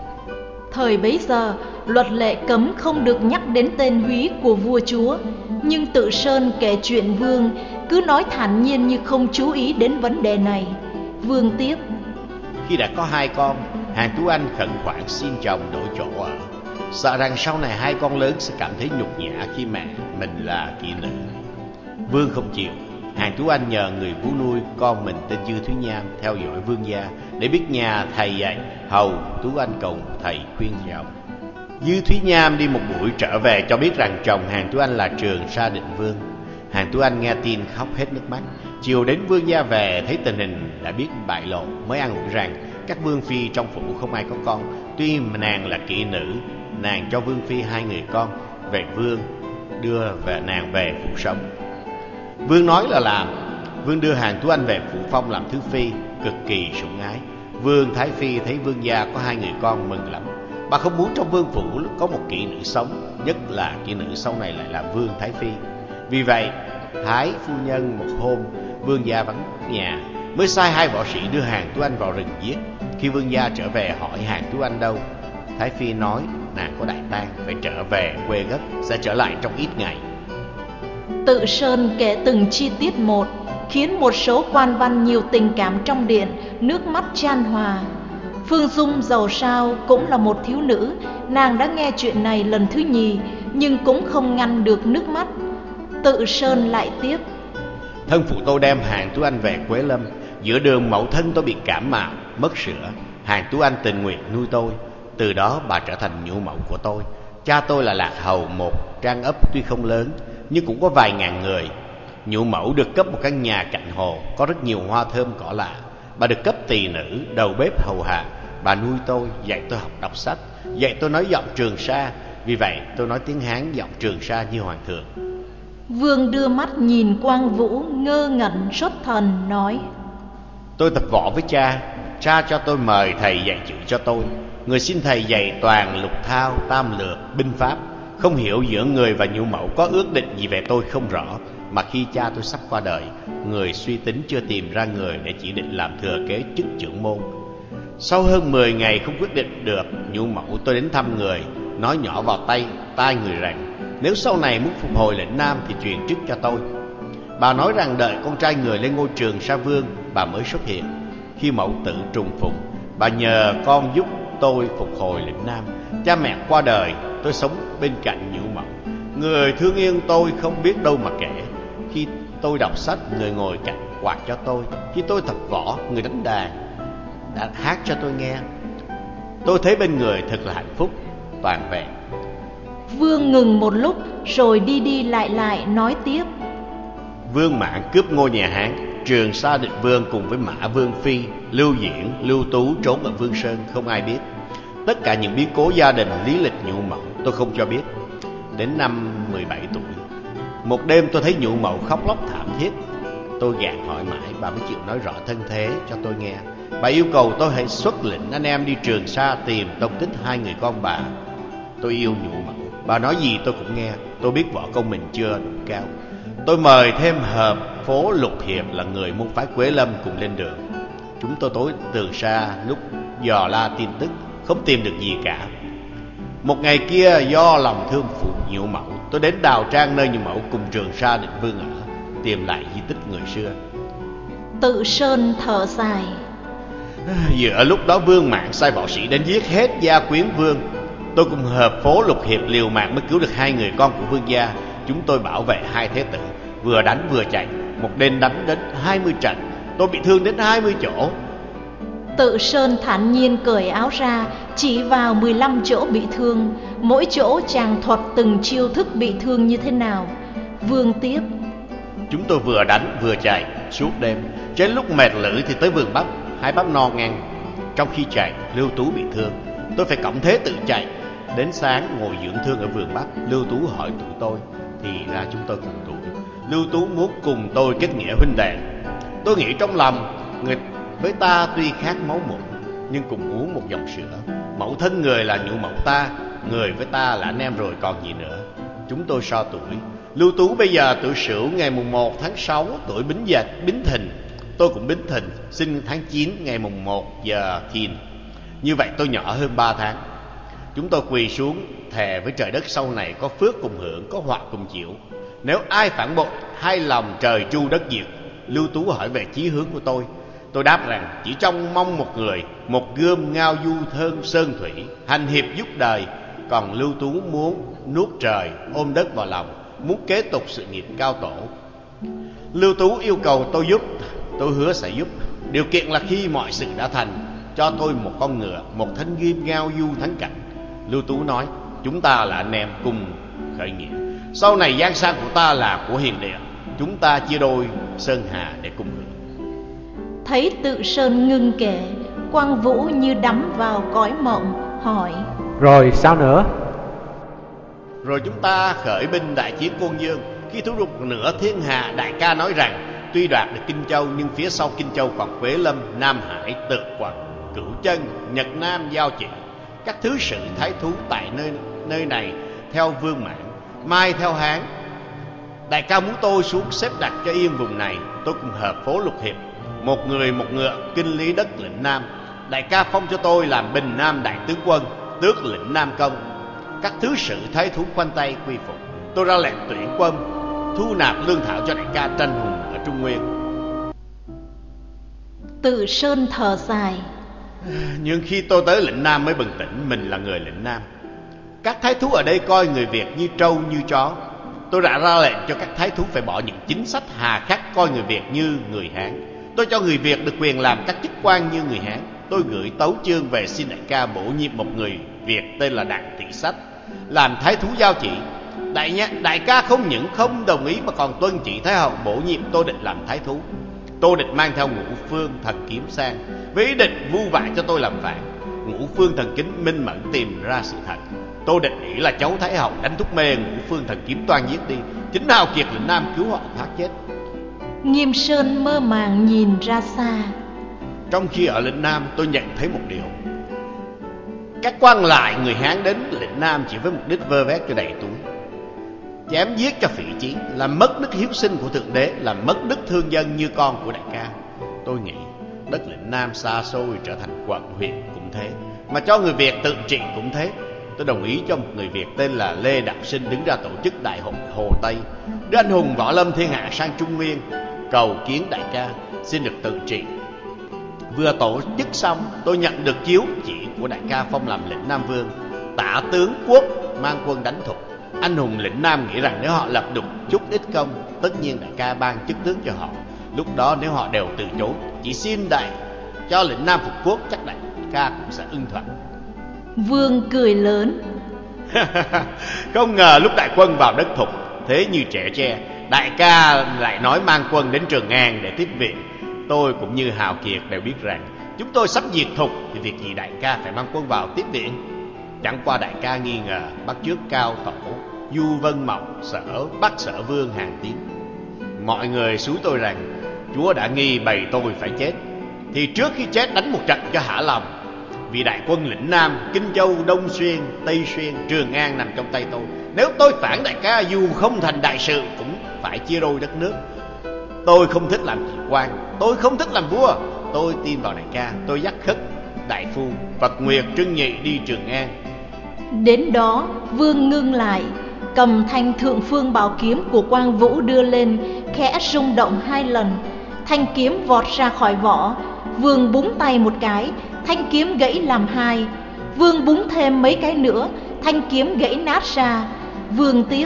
Thời bấy giờ luật lệ cấm không được nhắc đến tên húy của vua chúa, nhưng Tự Sơn kể chuyện Vương cứ nói thản nhiên như không chú ý đến vấn đề này. Vương tiếp: Khi đã có hai con, Hàn Tú Anh khẩn khoản xin chồng đổi chỗ ở, sợ rằng sau này hai con lớn sẽ cảm thấy nhục nhã khi mẹ mình là kỹ nữ. Vương không chịu. Hàn Tú Anh nhờ người vú nuôi con mình tên Dư Thúy Nham theo dõi vương gia, để biết nhà thầy dạy hầu Tú Anh cầu thầy khuyên dòng. Dư Thúy Nham đi một buổi trở về cho biết rằng chồng Hàn Tú Anh là Trường Sa Định Vương. Hàn Tú Anh nghe tin khóc hết nước mắt. Chiều đến vương gia về, thấy tình hình đã biết bại lộ, mới an ủi rằng các vương phi trong phủ không ai có con. Tuy mà nàng là kỹ nữ, nàng cho vương phi hai người con, về vương đưa về nàng về phủ sống. Vương nói là làm, Vương đưa Hàn Tú Anh về phủ phong làm thứ phi, cực kỳ sủng ái. Vương Thái Phi thấy vương gia có hai người con mừng lắm. Bà không muốn trong vương phủ có một kỹ nữ sống, nhất là kỹ nữ sau này lại là Vương Thái Phi. Vì vậy Thái phu nhân một hôm vương gia vắng nhà, mới sai hai võ sĩ đưa Hàn Tú Anh vào rừng giết. Khi vương gia trở về hỏi Hàn Tú Anh đâu, Thái Phi nói nàng có đại tang, phải trở về quê gấp, sẽ trở lại trong ít ngày. Tự Sơn kể từng chi tiết một, khiến một số quan văn nhiều tình cảm trong điện, nước mắt chan hòa. Phương Dung dầu sao cũng là một thiếu nữ, nàng đã nghe chuyện này lần thứ nhì, nhưng cũng không ngăn được nước mắt. Tự Sơn lại tiếp: Thân phụ tôi đem Hàn Tú Anh về Quế Lâm, giữa đường mẫu thân tôi bị cảm mạo, mất sữa. Hàn Tú Anh tình nguyện nuôi tôi, từ đó bà trở thành nhũ mẫu của tôi. Cha tôi là lạc hầu một trang ấp tuy không lớn, nhưng cũng có vài ngàn người. Nhũ mẫu được cấp một căn nhà cạnh hồ, có rất nhiều hoa thơm cỏ lạ. Bà được cấp tỳ nữ, đầu bếp hầu hạ. Bà nuôi tôi, dạy tôi học đọc sách, dạy tôi nói giọng Trường Sa. Vì vậy tôi nói tiếng Hán giọng Trường Sa như hoàng thượng. Vương đưa mắt nhìn Quang Vũ, ngơ ngẩn xuất thần nói: Tôi tập võ với cha, cha cho tôi mời thầy dạy chữ cho tôi. Người xin thầy dạy toàn lục thao, tam lược, binh pháp. Không hiểu giữa người và nhũ mẫu có ước định gì về tôi không rõ. Mà khi cha tôi sắp qua đời, người suy tính chưa tìm ra người để chỉ định làm thừa kế chức trưởng môn. Sau hơn mười ngày không quyết định được, nhũ mẫu tôi đến thăm người, nói nhỏ vào tay tai người rằng nếu sau này muốn phục hồi lĩnh Nam thì truyền chức cho tôi. Bà nói rằng đợi con trai người lên ngôi Trường Sa Vương, bà mới xuất hiện. Khi mẫu tử trùng phùng, bà nhờ con giúp tôi phục hồi lĩnh Nam. Cha mẹ qua đời, tôi sống bên cạnh nhũ mẫu. Người thương yêu tôi không biết đâu mà kể. Khi tôi đọc sách, người ngồi cạnh quạt cho tôi. Khi tôi tập võ, người đánh đàn, đã hát cho tôi nghe. Tôi thấy bên người thật là hạnh phúc, toàn vẹn. Vương ngừng một lúc rồi đi đi lại lại nói tiếp: Vương Mãn cướp ngôi nhà Hán, Trường Sa Định Vương cùng với Mã Vương Phi, Lưu Diễn, Lưu Tú trốn ở Vương Sơn, không ai biết. Tất cả những biến cố gia đình, lý lịch nhũ mẫu tôi không cho biết. Đến năm mười bảy tuổi, một đêm tôi thấy nhũ mẫu khóc lóc thảm thiết. Tôi gạn hỏi mãi, bà mới chịu nói rõ thân thế cho tôi nghe. Bà yêu cầu tôi hãy xuất lĩnh anh em đi Trường Sa tìm tông tích hai người con bà. Tôi yêu nhũ mẫu, bà nói gì tôi cũng nghe. Tôi biết võ công mình chưa đủ cao. Tôi mời thêm hợp phố Lục Hiệp là người môn phái Quế Lâm cùng lên đường. Chúng tôi tối Trường Sa, lúc dò la tin tức không tìm được gì cả. Một ngày kia do lòng thương phụ nhũ mẫu, tôi đến Đào Trang nơi nhũ mẫu cùng Trường Sa Định Vương ở, tìm lại di tích người xưa. Tự Sơn thở dài: Giữa lúc đó Vương Mãn sai võ sĩ đến giết hết gia quyến vương. Tôi cùng hợp phố Lục Hiệp liều mạng mới cứu được hai người con của vương gia. Chúng tôi bảo vệ hai thế tử, vừa đánh vừa chạy. Một đêm đánh đến hai mươi trận, tôi bị thương đến hai mươi chỗ. Tự Sơn thản nhiên cởi áo ra, chỉ vào mười lăm chỗ bị thương. Mỗi chỗ chàng thuật từng chiêu thức bị thương như thế nào. Vương tiếp: Chúng tôi vừa đánh vừa chạy suốt đêm. Trên lúc mệt lử thì tới vườn bắp, hai bắp non ngang. Trong khi chạy, Lưu Tú bị thương, tôi phải cõng thế tự chạy. Đến sáng ngồi dưỡng thương ở vườn bắp, Lưu Tú hỏi tuổi tôi, thì ra chúng tôi cùng tuổi. Lưu Tú muốn cùng tôi kết nghĩa huynh đệ. Tôi nghĩ trong lòng, người với ta tuy khác máu mủ, nhưng cùng uống một dòng sữa. Mẫu thân người là nhũ mẫu ta, người với ta là anh em rồi còn gì nữa. Chúng tôi so tuổi. Lưu Tú bây giờ tuổi Sửu ngày mùng một tháng sáu, tuổi Bính Dệt, Bính Thìn. Tôi cũng Bính Thìn, sinh tháng chín ngày mùng một giờ Thìn. Như vậy tôi nhỏ hơn ba tháng. Chúng tôi quỳ xuống thề với trời đất sau này có phước cùng hưởng, có họa cùng chịu. Nếu ai phản bội, hai lòng trời tru đất diệt. Lưu Tú hỏi về chí hướng của tôi. Tôi đáp rằng chỉ trông mong một người, một gươm ngao du thơn sơn thủy, hành hiệp giúp đời. Còn Lưu Tú muốn nuốt trời, ôm đất vào lòng, muốn kế tục sự nghiệp cao tổ. Lưu Tú yêu cầu tôi giúp, tôi hứa sẽ giúp. Điều kiện là khi mọi sự đã thành, cho tôi một con ngựa, một thanh ghim ngao du thắng cảnh. Lưu Tú nói, chúng ta là anh em cùng khởi nghĩa. Sau này giang sang của ta là của hiền địa, chúng ta chia đôi sơn hà để cùng hưởng. Thấy Tự Sơn ngưng kể, Quang Vũ như đắm vào cõi mộng, hỏi: Rồi sao nữa? Rồi chúng ta khởi binh đại chiến Côn Dương. Khi thú rục nửa thiên hạ, đại ca nói rằng tuy đoạt được Kinh Châu, nhưng phía sau Kinh Châu còn Quế Lâm, Nam Hải, Tự Quận, Cửu Chân, Nhật Nam, Giao Chỉ. Các thứ sử thái thú tại nơi nơi này theo Vương Mãn, mai theo Hán. Đại ca muốn tôi xuống xếp đặt cho yên vùng này, tôi cùng hợp phố lục hiệp, một người một ngựa kinh lý đất lĩnh Nam. Đại ca phong cho tôi làm Bình Nam đại tướng quân, tước lĩnh Nam công. Các thứ sử thái thú khoanh tay quy phục. Tôi ra lệnh tuyển quân, thu nạp lương thảo cho đại ca tranh hùng ở Trung Nguyên. Từ Sơn thở dài. Nhưng khi tôi tới lĩnh Nam mới bừng tỉnh mình là người lĩnh Nam. Các thái thú ở đây coi người Việt như trâu như chó. Tôi đã ra lệnh cho các thái thú phải bỏ những chính sách hà khắc, coi người Việt như người Hán. Tôi cho người Việt được quyền làm các chức quan như người Hán. Tôi gửi tấu chương về xin đại ca bổ nhiệm một người Việt tên là Đặng Thị Sách làm thái thú Giao Chỉ. Đại nhá, đại ca không những không đồng ý mà còn tuân chỉ Thái hậu bổ nhiệm Tô Địch làm thái thú. Tô Địch mang theo Ngũ Phương thần kiếm sang với ý định vu vạ cho tôi làm phản. Ngũ Phương thần kính minh mẫn tìm ra sự thật. Tô Địch nghĩ là cháu Thái hậu đánh thuốc mê, Ngũ Phương thần kiếm toan giết đi. Chính Hào Kiệt lĩnh Nam cứu họ thoát chết. Nghiêm Sơn mơ màng nhìn ra xa. Trong khi ở lĩnh Nam, tôi nhận thấy một điều: các quan lại người Hán đến lĩnh Nam chỉ với mục đích vơ vét cho đầy túi, chém giết cho phỉ chí, làm mất đức hiếu sinh của Thượng Đế, làm mất đức thương dân như con của đại ca. Tôi nghĩ đất lĩnh Nam xa xôi trở thành quận huyện cũng thế, mà cho người Việt tự trị cũng thế. Tôi đồng ý cho một người Việt tên là Lê Đạo Sinh đứng ra tổ chức đại hội Hồ Tây, đưa anh hùng võ lâm thiên hạ sang Trung Nguyên cầu kiến đại ca, xin được tự trị. Vừa tổ chức xong, tôi nhận được chiếu chỉ của đại ca phong làm lĩnh Nam Vương, tả tướng quốc, mang quân đánh Thục. Anh hùng lĩnh Nam nghĩ rằng nếu họ lập được chút ít công, tất nhiên đại ca ban chức tướng cho họ. Lúc đó nếu họ đều từ chối, chỉ xin đại cho lĩnh Nam phục quốc, chắc đại ca cũng sẽ ưng thuận. Vương cười lớn. Không ngờ lúc đại quân vào đất Thục, thế như trẻ tre, đại ca lại nói mang quân đến Trường An để tiếp viện. Tôi cũng như Hào Kiệt đều biết rằng chúng tôi sắp diệt Thục, thì việc gì đại ca phải mang quân vào tiếp viện. Chẳng qua đại ca nghi ngờ bắt chước Cao Tổ, Du Vân Mộng, Sở bắt Sở Vương Hàn Tín. Mọi người xúi tôi rằng chúa đã nghi bày tôi phải chết, thì trước khi chết đánh một trận cho hả lòng. Vì đại quân lĩnh Nam, Kinh Châu, Đông Xuyên, Tây Xuyên, Trường An nằm trong tay tôi. Nếu tôi phản đại ca, dù không thành đại sự cũng phải chia đôi đất nước. Tôi không thích làm thị quan, tôi không thích làm vua. Tôi tin vào đại ca, tôi dắt Khất đại phu, Phật Nguyệt, Trưng Nhị đi Trường An. Đến đó Vương ngưng lại, cầm thanh thượng phương bảo kiếm của Quang Vũ đưa lên, khẽ rung động hai lần. Thanh kiếm vọt ra khỏi vỏ. Vương búng tay một cái, thanh kiếm gãy làm hai. Vương búng thêm mấy cái nữa, thanh kiếm gãy nát ra. Vương tiếp: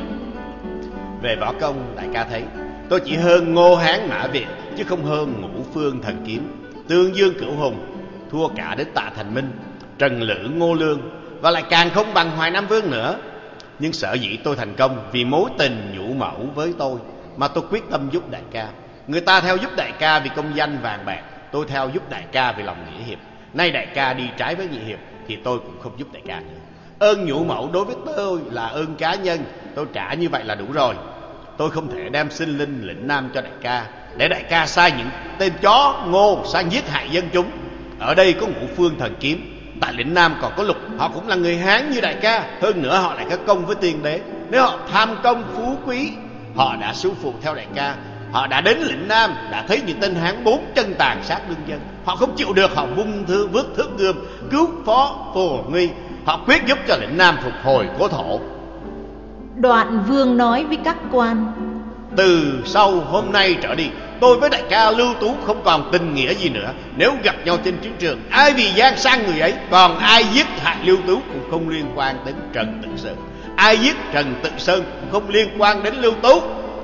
về võ công, đại ca thấy tôi chỉ hơn Ngô Hán Mã Việt, chứ không hơn Ngũ Phương thần kiếm, Tương Dương Cửu Hùng, thua cả đến Tạ Thành Minh, Trần Lữ, Ngô Lương, và lại càng không bằng Hoài Nam Vương nữa. Nhưng sở dĩ tôi thành công vì mối tình nhũ mẫu với tôi, mà tôi quyết tâm giúp đại ca. Người ta theo giúp đại ca vì công danh vàng bạc, tôi theo giúp đại ca vì lòng nghĩa hiệp. Nay đại ca đi trái với nghĩa hiệp thì tôi cũng không giúp đại ca nữa. Ơn nhũ mẫu đối với tôi là ơn cá nhân, tôi trả như vậy là đủ rồi. Tôi không thể đem sinh linh lĩnh Nam cho đại ca, để đại ca sai những tên chó ngô sang giết hại dân chúng. Ở đây có Ngũ Phương thần kiếm, tại lĩnh Nam còn có Lục, họ cũng là người Hán như đại ca. Hơn nữa họ lại có công với tiên đế. Nếu họ tham công phú quý, họ đã xuống phục theo đại ca. Họ đã đến lĩnh Nam, đã thấy những tên Hán bốn chân tàn sát lương dân. Họ không chịu được, họ vung thư vứt thước gươm cứu phó Phù Nguy. Họ quyết giúp cho lĩnh Nam phục hồi cố thổ. Đoạn Vương nói với các quan: từ sau hôm nay trở đi, tôi với đại ca Lưu Tú không còn tình nghĩa gì nữa. Nếu gặp nhau trên chiến trường, ai vì gian sang người ấy, còn ai giết hại Lưu Tú cũng không liên quan đến Trần Tự Sơn. Ai giết Trần Tự Sơn cũng không liên quan đến Lưu Tú.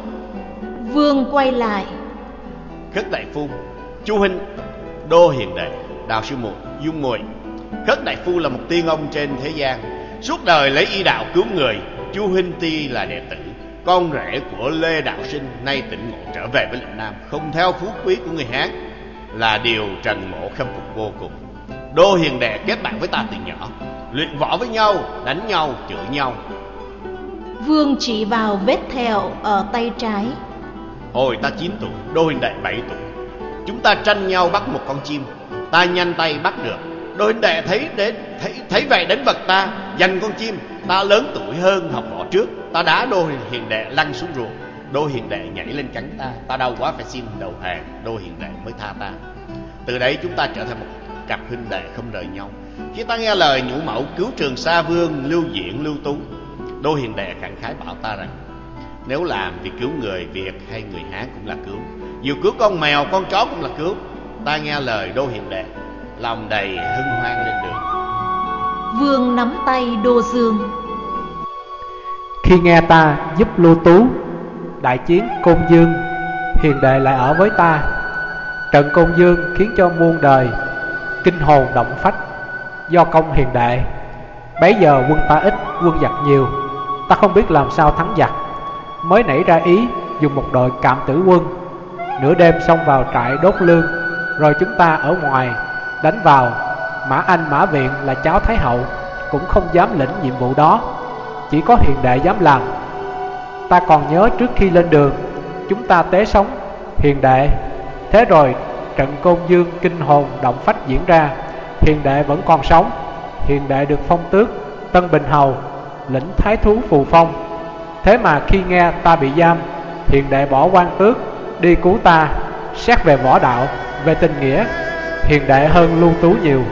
Vương quay lại: Khất đại phu, Chu huynh, Đô Hiền Đệ, Đào sư muội, Dung muội. Khất đại phu là một tiên ông trên thế gian, suốt đời lấy y đạo cứu người. Chu huynh ti là đệ tử, con rể của Lê Đạo Sinh, nay tỉnh ngộ trở về với lĩnh Nam, không theo phú quý của người Hán, là điều Trần Mỗ khâm phục vô cùng. Đô Hiền Đệ kết bạn với ta từ nhỏ, luyện võ với nhau, đánh nhau, chửi nhau. Vương chỉ vào vết thẹo ở tay trái. Hồi ta chín tuổi, Đô huynh đệ bảy tuổi. Chúng ta tranh nhau bắt một con chim. Ta nhanh tay bắt được. Đô huynh đệ thấy đến thấy thấy vậy đến vật ta, giành con chim. Ta lớn tuổi hơn, học võ trước. Ta đá Đô hiền đệ lăn xuống ruộng. Đô hiền đệ nhảy lên cắn ta. Ta đau quá phải xin đầu hàng. Đô hiền đệ mới tha ta. Từ đấy chúng ta trở thành một cặp huynh đệ không rời nhau. Khi ta nghe lời nhũ mẫu cứu Trường Sa Vương, Lưu Diễn, Lưu Tú, Đô hiền đệ khẳng khái bảo ta rằng nếu làm vì cứu người Việt hay người Hán cũng là cứu, dù cứu con mèo, con chó cũng là cứu. Ta nghe lời Đô hiền đệ, lòng đầy hân hoan lên đường. Vương nắm tay Đô Dương. Khi nghe ta giúp Lưu Tú đại chiến Côn Dương, hiền đệ lại ở với ta. Trận Côn Dương khiến cho muôn đời kinh hồn động phách do công hiền đệ. Bấy giờ quân ta ít, quân giặc nhiều. Ta không biết làm sao thắng giặc, mới nảy ra ý dùng một đội Cạm Tử quân. Nửa đêm xông vào trại đốt lương, rồi chúng ta ở ngoài đánh vào. Mã Anh, Mã Viện là cháu Thái hậu cũng không dám lĩnh nhiệm vụ đó, chỉ có hiền đệ dám làm. Ta còn nhớ trước khi lên đường chúng ta tế sống hiền đệ. Thế rồi trận Côn Dương kinh hồn động phách diễn ra. Hiền đệ vẫn còn sống. Hiền đệ được phong tước Tân Bình Hầu, lĩnh thái thú Phù Phong. Thế mà khi nghe ta bị giam, hiền đệ bỏ quan tước đi cứu ta. Xét về võ đạo, về tình nghĩa, hiền đệ hơn Lưu Tú nhiều.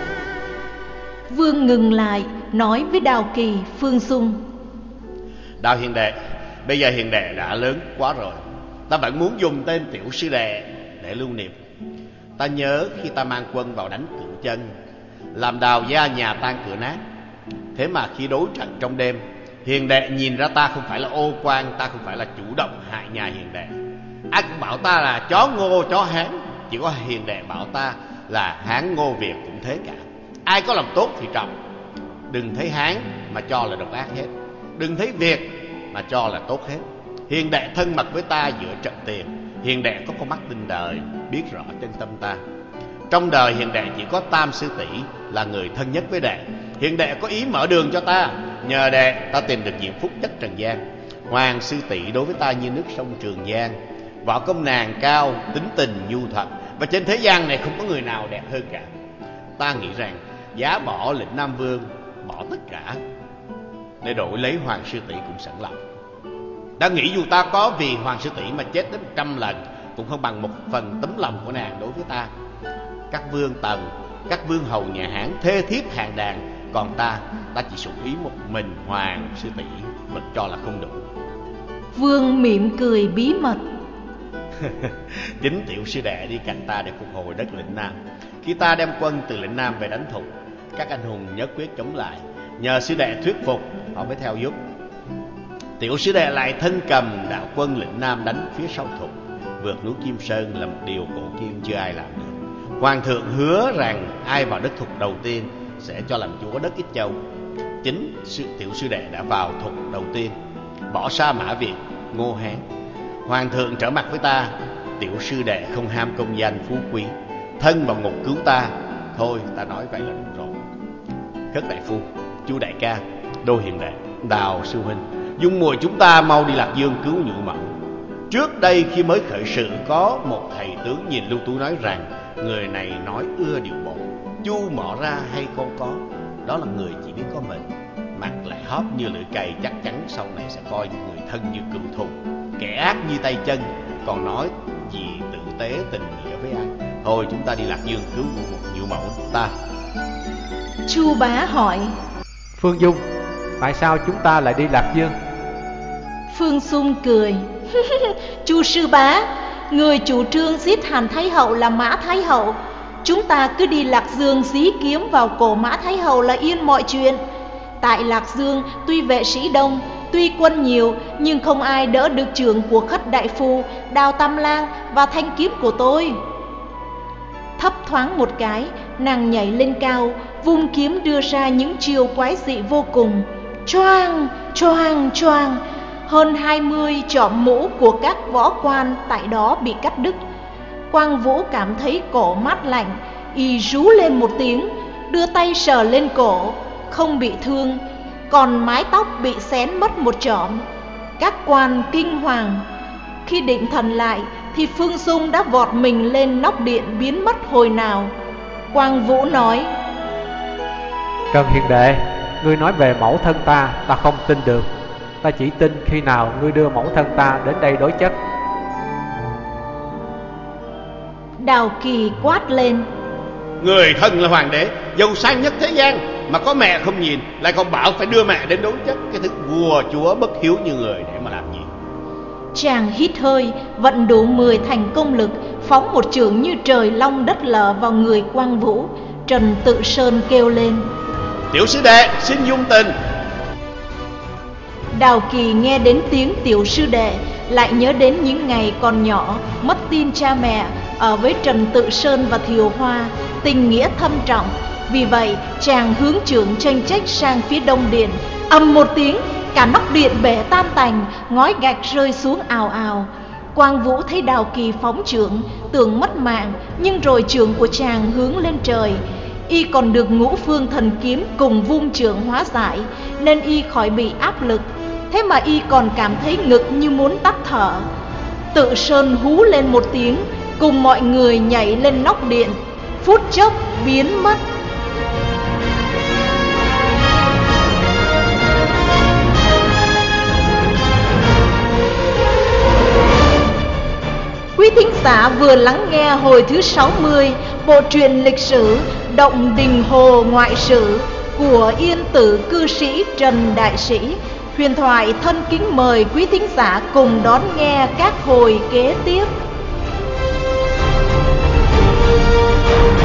Vương ngừng lại nói với Đào Kỳ, Phương Xung. Đào hiền đệ, bây giờ hiền đệ đã lớn quá rồi. Ta vẫn muốn dùng tên tiểu sư đệ để lưu niệm. Ta nhớ khi ta mang quân vào đánh Cửu Chân, làm Đào gia nhà tan cửa nát. Thế mà khi đối trận trong đêm, hiền đệ nhìn ra ta không phải là ô quan, ta không phải là chủ động hại nhà hiền đệ. Ai cũng bảo ta là chó Ngô, chó Hán. Chỉ có hiền đệ bảo ta là Hán Ngô Việt cũng thế cả. Ai có lòng tốt thì trọng. Đừng thấy Hán mà cho là độc ác hết, đừng thấy Việt mà cho là tốt hết. Hiền đệ thân mật với ta giữa trận tiền. Hiền đệ có con mắt tinh đời, biết rõ chân tâm ta. Trong đời hiền đệ chỉ có Tam sư tỷ là người thân nhất với đệ. Hiền đệ có ý mở đường cho ta. Nhờ đệ ta tìm được diễm phúc nhất trần gian. Hoàng sư tỷ đối với ta như nước sông Trường Giang. Võ công nàng cao, tính tình nhu thuận, và trên thế gian này không có người nào đẹp hơn cả. Ta nghĩ rằng giá bỏ lĩnh Nam Vương, bỏ tất cả để đổi lấy Hoàng sư tỷ cũng sẵn lòng. Ta nghĩ dù ta có vì Hoàng sư tỷ mà chết đến một trăm lần cũng không bằng một phần tấm lòng của nàng đối với ta. Các vương tần, các vương hầu nhà Hán thê thiếp hàng đàn, còn ta, ta chỉ sủng ý một mình Hoàng sư tỷ, vẫn cho là không đủ. Vương mỉm cười bí mật. Chính tiểu sư đệ đi cạnh ta để phục hồi đất lĩnh Nam. Khi ta đem quân từ lĩnh Nam về đánh Thục, các anh hùng nhất quyết chống lại. Nhờ sư đệ thuyết phục, họ mới theo giúp. Tiểu sư đệ lại thân cầm đạo quân lĩnh Nam đánh phía sau Thục. Vượt núi Kim Sơn là một điều cổ kim chưa ai làm được. Hoàng thượng hứa rằng ai vào đất Thục đầu tiên sẽ cho làm chúa đất Ích Châu. Chính sự tiểu sư đệ đã vào Thục đầu tiên, bỏ xa Mã Việt, Ngô Hán. Hoàng thượng trở mặt với ta. Tiểu sư đệ không ham công danh phú quý, thân vào ngục cứu ta. Thôi ta nói vậy là đủ rồi. Khất đại phu, Chu đại ca, Đô hiền đệ, Đào sư huynh, dung mùi chúng ta mau đi Lạc Dương cứu nhũ mẫu. Trước đây khi mới khởi sự, có một thầy tướng nhìn Lưu Tú nói rằng người này nói ưa điệu bộ, chu mỏ ra hay không có. Đó là người chỉ biết có mình, mặt lại hóp như lưỡi cày, chắc chắn sau này sẽ coi người thân như cừu thù, kẻ ác như tay chân, còn nói gì tử tế tình nghĩa với ai. Thôi chúng ta đi Lạc Dương cứu một nhũ mẫu ta. Chu bá hỏi: Phương Dung, tại sao chúng ta lại đi Lạc Dương? Phương Xung cười. Chu sư bá, người chủ trương giết Hàn Thái hậu là Mã Thái hậu. Chúng ta cứ đi Lạc Dương dí kiếm vào cổ Mã Thái hậu là yên mọi chuyện. Tại Lạc Dương tuy vệ sĩ đông, tuy quân nhiều, nhưng không ai đỡ được trường của Khất đại phu, Đào Tam Lang và thanh kiếm của tôi. Thấp thoáng một cái, nàng nhảy lên cao, vung kiếm đưa ra những chiều quái dị vô cùng. Choang, choang, choang. Hơn hai mươi chỏm mũ của các võ quan tại đó bị cắt đứt. Quang Vũ cảm thấy cổ mát lạnh, y rú lên một tiếng, đưa tay sờ lên cổ, không bị thương, còn mái tóc bị xén mất một chỏm. Các quan kinh hoàng. Khi định thần lại thì Phương Dung đã vọt mình lên nóc điện biến mất hồi nào. Quang Vũ nói: Trần Hiền Đệ, ngươi nói về mẫu thân ta, ta không tin được. Ta chỉ tin khi nào ngươi đưa mẫu thân ta đến đây đối chất. Đào Kỳ quát lên: Người thân là hoàng đế, giàu sang nhất thế gian, mà có mẹ không nhìn, lại còn bảo phải đưa mẹ đến đối chất. Cái thứ vua chúa bất hiếu như người để mà làm gì? Chàng hít hơi, vận đủ mười thành công lực, phóng một chưởng như trời long đất lở vào người Quang Vũ. Trần Tự Sơn kêu lên: Tiểu sư đệ, xin dung tình. Đào Kỳ nghe đến tiếng tiểu sư đệ, lại nhớ đến những ngày còn nhỏ, mất tin cha mẹ, ở với Trần Tự Sơn và Thiều Hoa, tình nghĩa thâm trọng. Vì vậy chàng hướng chưởng chênh chách sang phía đông điện. Ầm một tiếng, cả nóc điện bể tan tành, ngói gạch rơi xuống ào ào. Quang Vũ thấy Đào Kỳ phóng chưởng, tưởng mất mạng, nhưng rồi chưởng của chàng hướng lên trời. Y còn được Ngũ Phương Thần Kiếm cùng vung chưởng hóa giải, nên y khỏi bị áp lực. Thế mà y còn cảm thấy ngực như muốn tắt thở. Tự Sơn hú lên một tiếng, cùng mọi người nhảy lên nóc điện, phút chốc biến mất. Quý thính giả vừa lắng nghe hồi thứ sáu mươi bộ truyện lịch sử Động Đình Hồ Ngoại Sử của Yên Tử cư sĩ Trần Đại Sĩ. Huyền thoại thân kính mời quý thính giả cùng đón nghe các hồi kế tiếp.